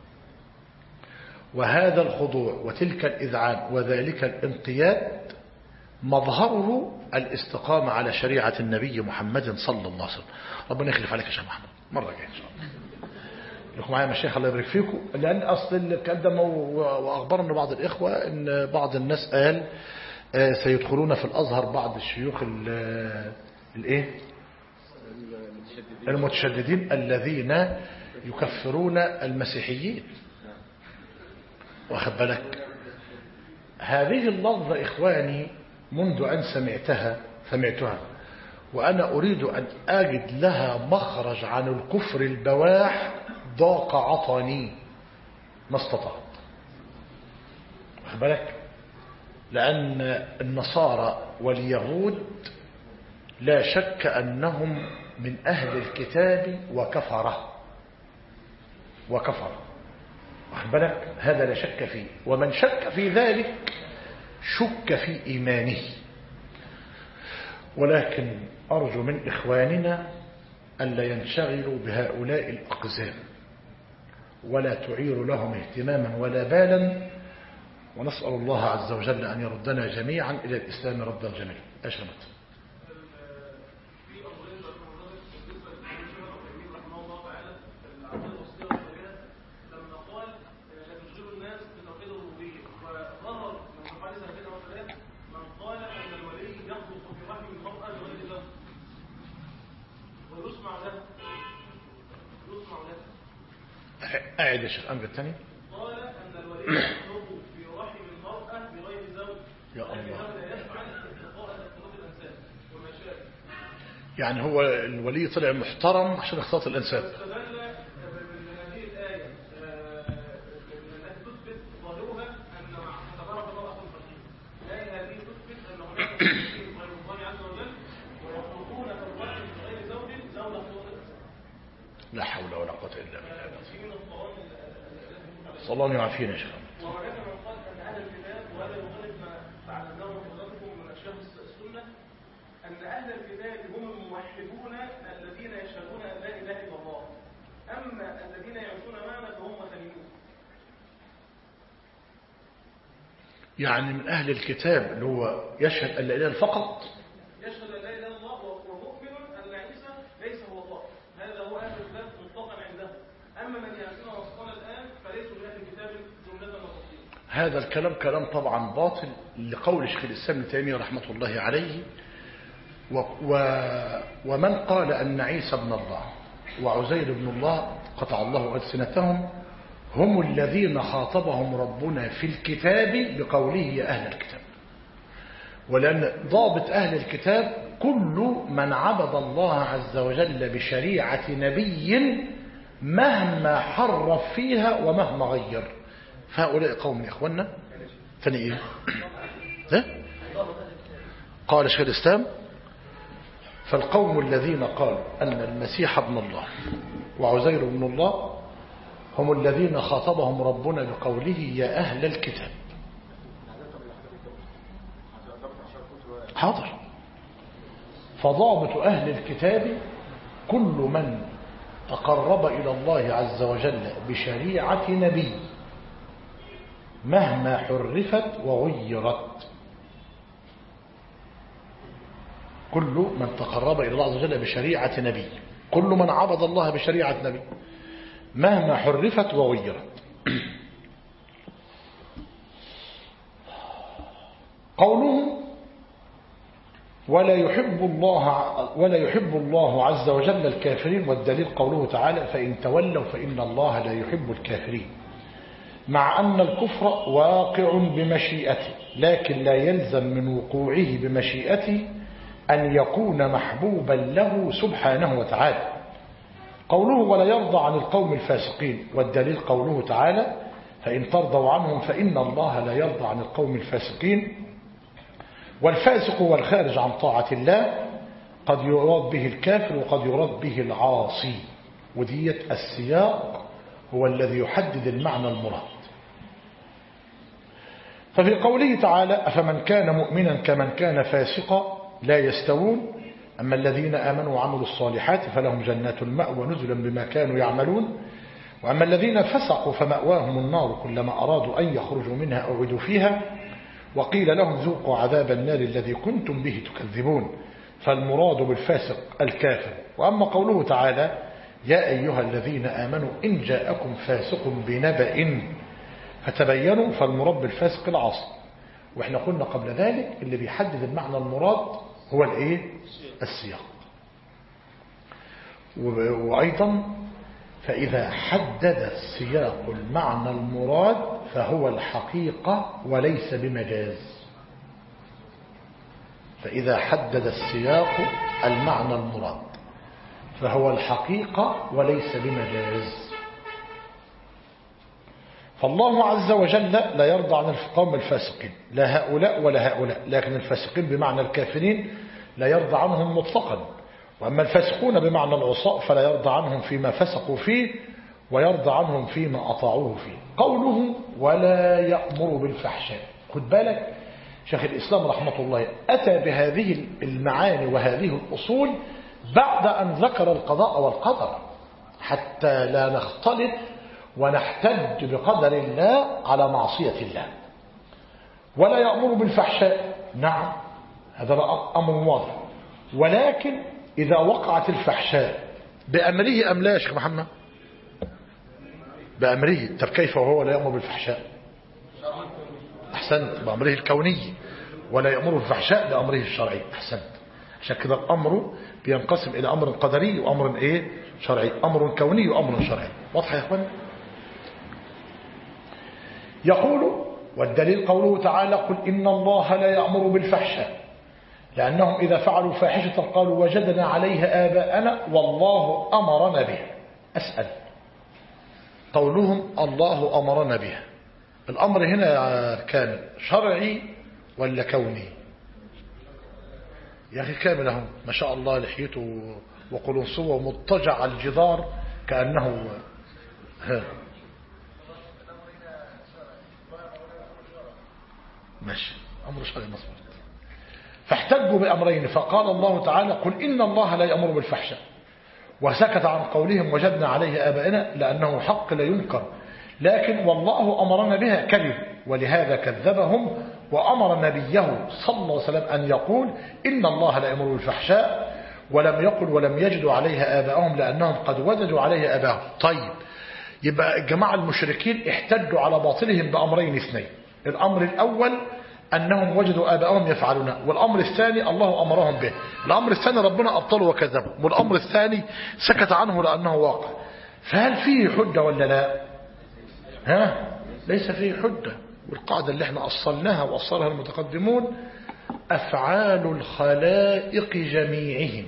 وهذا الخضوع وتلك الإذعان وذلك الانقياد مظهره الاستقامة على شريعة النبي محمد صلى الله عليه وسلم. ربنا يخلف عليك يا شيخ محمد مرة جاية إن شاء الله. لكم معايا مشايخ الله يبارك فيكم. لأن أصل الكلام وأخبرنا بعض الإخوة أن بعض الناس قال سيدخلون في الأزهر بعض الشيوخ المتشددين الذين يكفرون المسيحيين. واخد بالك؟ هذه اللفظة إخواني منذ أن سمعتها وأنا أريد أن أجد لها مخرج عن الكفر البواح ضاق عطني ما استطعت. واخد بالك؟ لأن النصارى واليهود لا شك أنهم من أهل الكتاب وكفره. واخد بالك؟ هذا لا شك فيه، ومن شك في ذلك شك في إيمانه. ولكن أرجو من إخواننا ألا ينشغلوا بهؤلاء الأقزام ولا تعير لهم اهتماما ولا بالا، ونسأل الله عز وجل أن يردنا جميعا إلى الإسلام رد الجميع. أشرمت أعد يا شيخ الأمر الثاني. قال أن الولي يخلق في رحم المرأة بغير زوج. يا الله. هذا يفعل استقاء اختلاط الأنساب والمشاكل. يعني هو الولي طلع محترم عشان اختلاط الأنساب. استدل من هذه الآية التي تثبت ظاهرها أن تبارك الله أخو الفقير. الآية هذه تثبت أن هناك غير الله عز وجل ويخلقون في الرحم بغير زوج زوج اختلاط الأنساب. لا حول ولا قوة إلا بالله. صلى الله يعافينا يا شيخ. وهناك من قال أن أهل الكتاب وهذا يغلب ما تعلمناه من حضراتكم من أشياء السنة أن أهل الكتاب هم الموحدون الذين يشهدون أن لا إله إلا الله، أما الذين يعيشون معنا فهم وثنيون. يعني من أهل الكتاب اللي هو يشهد أن لا إله فقط، يشهد أن لا إله إلا الله ومؤمن أن عيسى ليس هو الله، هذا هو أهل الكتاب مطلقا عندهم. أما من يأتينا وصفنا الآن فليسوا من أهل الكتاب جملة وتفصيلا. هذا الكلام كلام طبعا باطل لقول شيخ الإسلام ابن تيمية رحمة الله عليه. ومن قال أن عيسى ابن الله وعزير ابن الله قطع الله ألسنتهم هم الذين خاطبهم ربنا في الكتاب بقوله يا أهل الكتاب. ولأن ضابط أهل الكتاب كل من عبد الله عز وجل بشريعة نبي مهما حرف فيها ومهما غير. فهؤلاء قوم يا إخوانا ثاني إيه ده؟ قال شيخ الإسلام فالقوم الذين قالوا أن المسيح ابن الله وعزير ابن الله هم الذين خاطبهم ربنا بقوله يا أهل الكتاب. حاضر. فضابط أهل الكتاب كل من تقرب إلى الله عز وجل بشريعة نبي مهما حرفت وغيرت. كل من تقرب إلى الله عز وجل بشريعة نبي، كل من عبد الله بشريعة نبي مهما حرفت وغيرت. قوله ولا يحب الله عز وجل الكافرين، والدليل قوله تعالى فإن تولوا فإن الله لا يحب الكافرين، مع أن الكفر واقع بمشيئته لكن لا يلزم من وقوعه بمشيئته أن يكون محبوبا له سبحانه وتعالى. قوله ولا يرضى عن القوم الفاسقين، والدليل قوله تعالى فإن ترضوا عنهم فإن الله لا يرضى عن القوم الفاسقين. والفاسق هو الخارج عن طاعة الله، قد يراد به الكافر وقد يراد به العاصي، ودية السياق هو الذي يحدد المعنى المراد. ففي قوله تعالى أفمن كان مؤمنا كمن كان فاسقا لا يستوون، أما الذين آمنوا وعملوا الصالحات فلهم جنات المأوى نزلا بما كانوا يعملون، وأما الذين فسقوا فمأواهم النار كلما أرادوا أن يخرجوا منها أعيدوا فيها وقيل لهم ذوقوا عذاب النار الذي كنتم به تكذبون. فالمراد بالفاسق الكافر. وأما قوله تعالى يا أيها الذين آمنوا إن جاءكم فاسق بنبأ فتبينوا، فالمراد بالفاسق العاصي. وإحنا قلنا قبل ذلك اللي بيحدد المعنى المراد هو الايه؟ السياق. وأيضا فإذا حدد السياق المعنى المراد فهو الحقيقة وليس بمجاز. فإذا حدد السياق المعنى المراد فهو الحقيقة وليس بمجاز. فالله عز وجل لا يرضى عن القوم الفاسقين، لا هؤلاء ولا هؤلاء، لكن الفاسقين بمعنى الكافرين لا يرضى عنهم مطلقا. وأما الفاسقون بمعنى العصاة فلا يرضى عنهم فيما فسقوا فيه ويرضى عنهم فيما أطاعوه فيه. قوله ولا يأمر بالفحشاء، خد بالك شيخ الإسلام رحمة الله أتى بهذه المعاني وهذه الأصول بعد أن ذكر القضاء والقدر حتى لا نختلط ونحتج بقدر الله على معصية الله. ولا يأمر بالفحشاء، نعم هذا أمر واضح، ولكن إذا وقعت الفحشاء بأمره أم لا يا شيخ محمد؟ بأمره. طب كيف وهو لا يأمر بالفحشاء؟ أحسنت، بأمره الكوني. ولا يأمر بالفحشاء بأمره الشرعي. أحسنت. عشان كده الأمر بينقسم إلى أمر قدري وأمر إيه؟ شرعي، أمر كوني وأمر شرعي. واضح يا أخوان؟ يقول والدليل قوله تعالى قل إن الله لا يأمر بالفحشاء، لأنهم إذا فعلوا فاحشة قالوا وجدنا عليها آباءنا والله أمرنا بها. أسأل قولهم الله أمرنا بها، الأمر هنا كان شرعي ولا كوني؟ يا أخي كامل ما شاء الله لحيته وقلنصوه ومضطجع على الجدار كأنه ماشي أمر شرعي مصبر. فاحتجوا بأمرين، فقال الله تعالى قل إن الله لا يأمر بالفحشاء، وسكت عن قولهم وجدنا عليه آبائنا لأنه حق لا ينكر، لكن والله أمرنا بها كذب، ولهذا كذبهم وأمر نبيه صلى الله عليه وسلم أن يقول إن الله لا يأمر بالفحشاء، ولم يقل ولم يجدوا عليها آبائهم لأنهم قد وجدوا عليها آبائهم. طيب يبقى الجماعة المشركين احتجوا على باطلهم بأمرين اثنين، الأمر الأول أنهم وجدوا آبائهم يفعلونه، والأمر الثاني الله أمرهم به. الأمر الثاني ربنا أبطله وكذبه، والأمر الثاني سكت عنه لأنه واقع. فهل فيه حجة ولا لا؟ ليس فيه حجة. والقاعدة اللي احنا أصلناها وأصلها المتقدمون أفعال الخلائق جميعهم،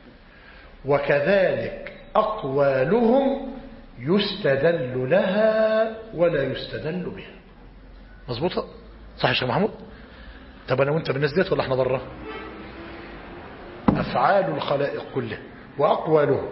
وكذلك أقوالهم يستدل لها ولا يستدل بها. مظبوطة؟ صح يا شيخ محمود؟ طب أنا وأنت بالناس ديت ولا احنا بره؟ أفعال الخلائق كلها وأقوالهم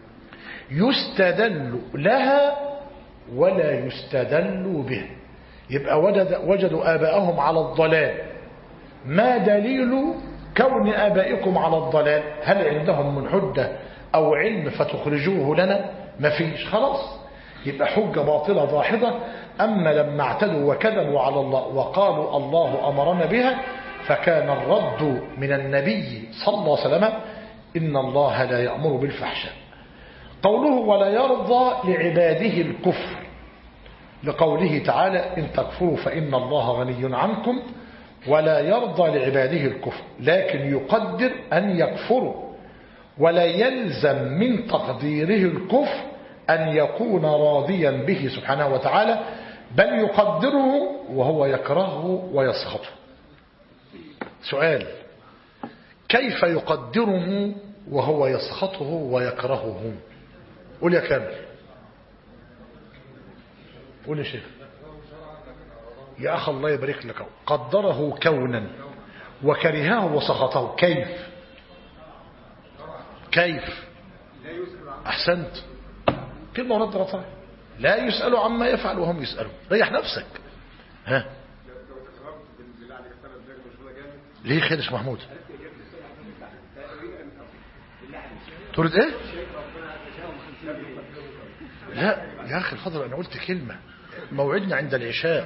يستدل لها ولا يستدل به. يبقى وجدوا آباءهم على الضلال. ما دليل كون آبائكم على الضلال؟ هل عندهم من حجة أو علم فتخرجوه لنا؟ ما فيش. خلاص يبقى حجة باطلة ضاحضة. أما لما اعتدوا وكذبوا على الله وقالوا الله أمرنا بها فكان الرد من النبي صلى الله عليه وسلم إن الله لا يأمر بالفحشاء. قوله ولا يرضى لعباده الكفر، لقوله تعالى إن تكفروا فإن الله غني عنكم ولا يرضى لعباده الكفر، لكن يقدر أن يكفروا، ولا يلزم من تقديره الكفر أن يكون راضيا به سبحانه وتعالى، بل يقدره وهو يكرهه ويسخطه. سؤال: كيف يقدره وهو يسخطه ويكرهه؟ قول يا كامل. قول يا شيخ. يا أخ الله يبارك لك، قدره كونا وكرهه وسخطه. كيف أحسنت. كلمة ورد رفع. لا يسأل عما يفعل وهم يسألون. ريح نفسك. ها ليه خير يا محمود؟ تريد ايه؟ لا يا اخي الفضل، انا قلت كلمة. موعدنا عند العشاء.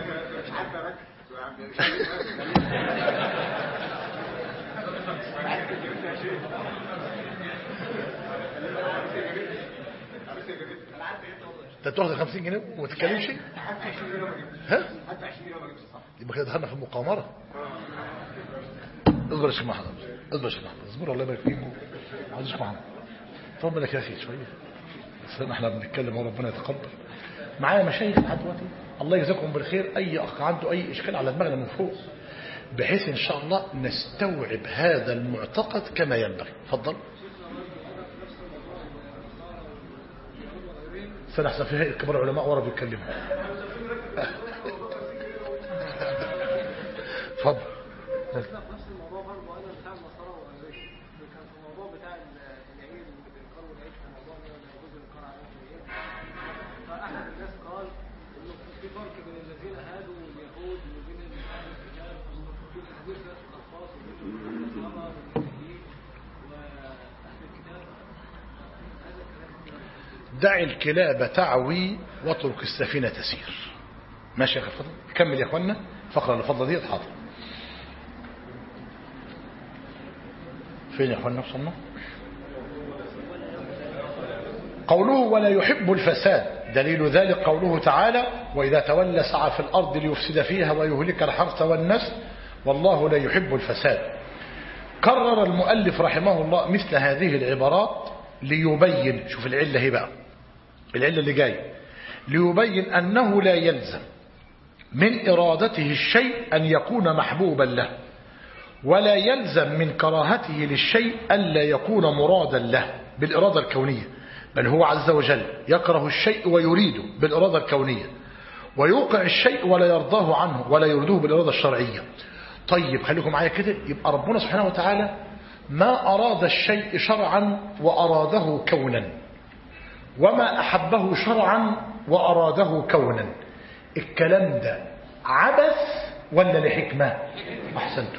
انت تاخد 50 جنيه وما تتكلمش؟ ها؟ يبقى كده دخلنا في المقامرة. اصبر يا شيخ محمد، اصبر يا شيخ محمد، اصبر الله يبارك فيكم. عايز يا شيخ محمد طب لك يا اخي شويه، بس احنا بنتكلم وربنا يتقبل. معايا مشايخ لحد دلوقتي الله يجزاكم بالخير. اي اخ عنده اي اشكال على دماغنا من فوق، بحيث ان شاء الله نستوعب هذا المعتقد كما ينبغي. اتفضل. سنحسن فيها كبار العلماء ورا بيتكلموا. اتفضل. نفس الموضوع برضه انا بتاع النصارى وغيرهم، كان في الموضوع بتاع العيد والانكار والعيد، في الموضوع ده لا يجوز الانكار على العيد. فاحد الناس قال انه في فرق بين الذين هادوا واليهود وبين اهل الكتاب، في تحديث الاشخاص وبين النصارى والمسيحيين واهل الكتاب. هذا الكلام دع الكلاب تعوي واترك السفينه تسير. ماشي يا اخي اتفضل كمل يا اخوانا. فقره الفضه دي حاضر. فين يا اخوانا وصلنا؟ قوله ولا يحب الفساد، دليل ذلك قوله تعالى وإذا تولى سعى في الأرض ليفسد فيها ويهلك الحرث والنسل والله لا يحب الفساد. كرر المؤلف رحمه الله مثل هذه العبارات ليبين، شوف العلة هي بقى، العلة اللي جاي، ليبين أنه لا يلزم من إرادته الشيء أن يكون محبوبا له، ولا يلزم من كراهته للشيء ألا يكون مرادا له بالإرادة الكونية، بل هو عز وجل يكره الشيء ويريده بالإرادة الكونية، ويوقع الشيء ولا يرضاه عنه ولا يريده بالإرادة الشرعية. طيب خليكم معايا كده، يبقى ربنا سبحانه وتعالى ما أراد الشيء شرعا وأراده كونا، وما أحبه شرعا وأراده كونا. الكلام ده عبث ولا لحكمة؟ أحسنتم.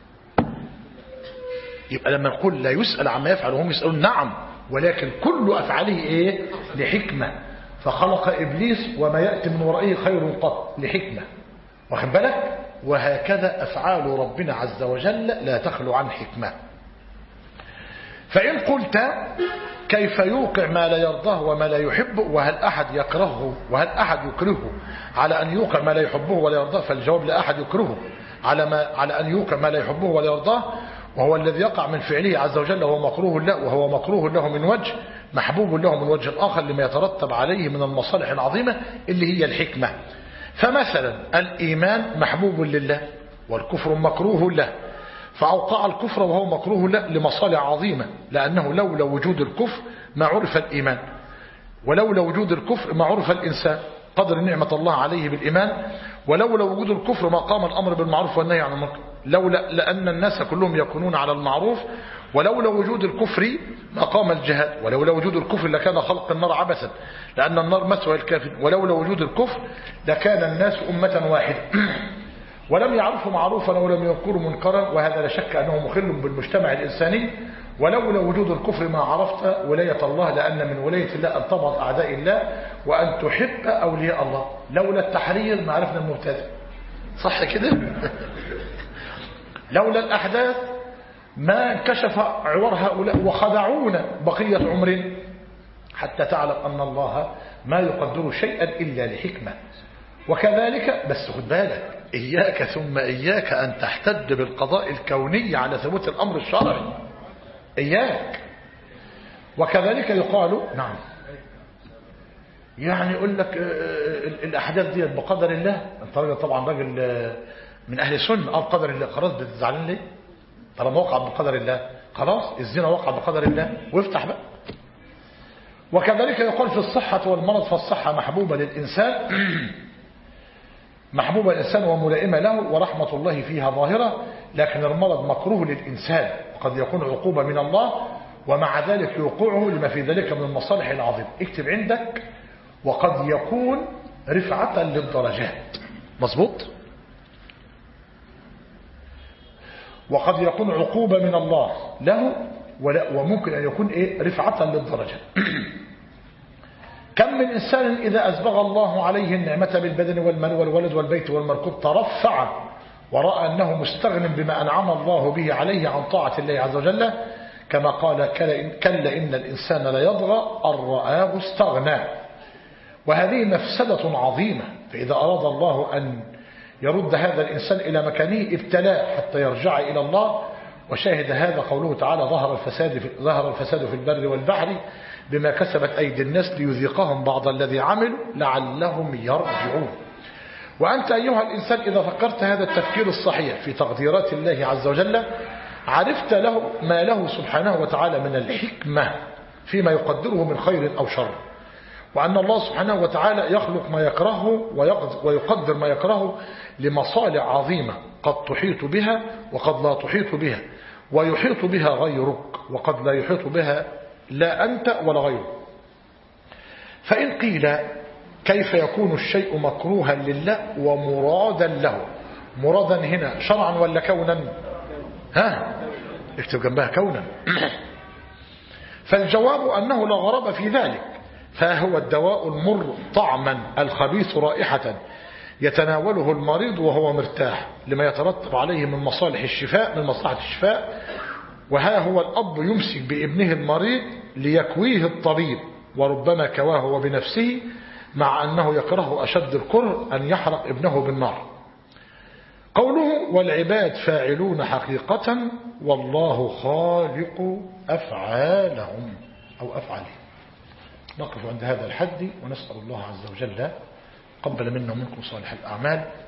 يبقى لما نقول لا يسأل عما يفعل وهم يسألون، نعم، ولكن كل أفعاله إيه؟ لحكمة. فخلق إبليس وما يأتي من ورائه خير قط لحكمة، واخد بالك؟ وهكذا أفعال ربنا عز وجل لا تخلو عن حكمة. فإن قلت كيف يوقع ما لا يرضاه وما لا يحبه، وهل أحد يكرهه وهل أحد يكرهه على أن يوقع ما لا يحبه ولا يرضاه؟ فالجواب لا أحد يكرهه على أن يوقع ما لا يحبه ولا يرضاه، وهو الذي يقع من فعله عز وجل وهو مكروه له، وهو مكروه له من وجه، محبوب له من وجه آخر لما يترتب عليه من المصالح العظيمة اللي هي الحكمة. فمثلا الإيمان محبوب لله والكفر مكروه له، فأوقع الكفر وهو مكروه لمصالح عظيمة، لأنه لولا وجود الكفر ما عرف الإيمان، ولولا وجود الكفر ما عرف الإنسان قدر نعمة الله عليه بالإيمان، ولولا وجود الكفر ما قام الأمر بالمعروف والنهي عن المنكر، لأن الناس كلهم يكونون على المعروف، ولولا وجود الكفر ما قام الجهاد، ولولا وجود الكفر لكان خلق النار عبثا لأن النار مثوى الكافر، ولولا وجود الكفر لكان الناس أمة واحدة ولم يعرفوا معروفا ولم ينكروا منكرا، وهذا لا شك أنه مخل بالمجتمع الإنساني. ولولا وجود الكفر ما عرفت ولاية الله، لأن من ولاية الله أن تبغض أعداء الله وأن تحب أولياء الله. لولا التحرير ما عرفنا المبتدئ، صح كده؟ لولا الأحداث ما انكشف عور هؤلاء وخدعونا بقية عمرنا، حتى تعلم أن الله ما يقدر شيئا إلا لحكمة. وكذلك بس خد بالك، إياك ثم إياك أن تحتج بالقضاء الكوني على ثبوت الأمر الشرعي، إياك. وكذلك يقال نعم، يعني يقول لك الأحداث دي بقدر الله. أنت راجل طبعا راجل من أهل السنة، بقدر الله، خلاص بتزعلين ليه؟ طالما وقع بقدر الله خلاص، الزنا وقع بقدر الله وافتح بقى. وكذلك يقال في الصحة والمرض، فالصحة محبوبة للإنسان محبوبة الإنسان وملائمة له ورحمة الله فيها ظاهرة، لكن المرض مكروه للإنسان وقد يكون عقوبة من الله، ومع ذلك يوقعه لما في ذلك من المصالح العظيمة. اكتب عندك وقد يكون رفعة للدرجات، مظبوط، وقد يكون عقوبة من الله له، وممكن أن يكون رفعة للدرجات. كم من إنسان إذا أسبغ الله عليه النعمة بالبدن والمال والولد والبيت والمركوب ترفع ورأى أنه مستغن بما أنعم الله به عليه عن طاعة الله عز وجل، كما قال كلا إن الإنسان ليطغى أن رآه استغنى. وهذه مفسدة عظيمة، فإذا أراد الله أن يرد هذا الإنسان إلى مكانه ابتلاه حتى يرجع إلى الله. وشاهد هذا قوله تعالى ظهر الفساد في البر والبحر بما كسبت أيدي الناس ليذيقهم بعض الذي عملوا لعلهم يرجعون. وأنت أيها الإنسان إذا فكرت هذا التفكير الصحيح في تقديرات الله عز وجل، عرفت له ما له سبحانه وتعالى من الحكمة فيما يقدره من خير أو شر، وأن الله سبحانه وتعالى يخلق ما يكرهه ويقدر ما يكرهه لمصالح عظيمة قد تحيط بها وقد لا تحيط بها، ويحيط بها غيرك وقد لا يحيط بها لا أنت ولا غيرك. فإن قيل كيف يكون الشيء مكروها لله ومرادا له؟ مرادا هنا شرعا ولا كونا؟ اكتب جنبها كونا. فالجواب أنه لا غرابة في ذلك، فهو الدواء المر طعما الخبيث رائحة يتناوله المريض وهو مرتاح لما يترتب عليه من مصالح الشفاء، من مصلحة الشفاء. وها هو الأب يمسك بابنه المريض ليكويه الطبيب، وربما كواه وبنفسه، مع أنه يكره أشد الكره أن يحرق ابنه بالنار. قوله والعباد فاعلون حقيقة والله خالق أفعالهم أو أفعالهم. نقف عند هذا الحد ونسأل الله عز وجل قبل منا ومنكم صالح الأعمال.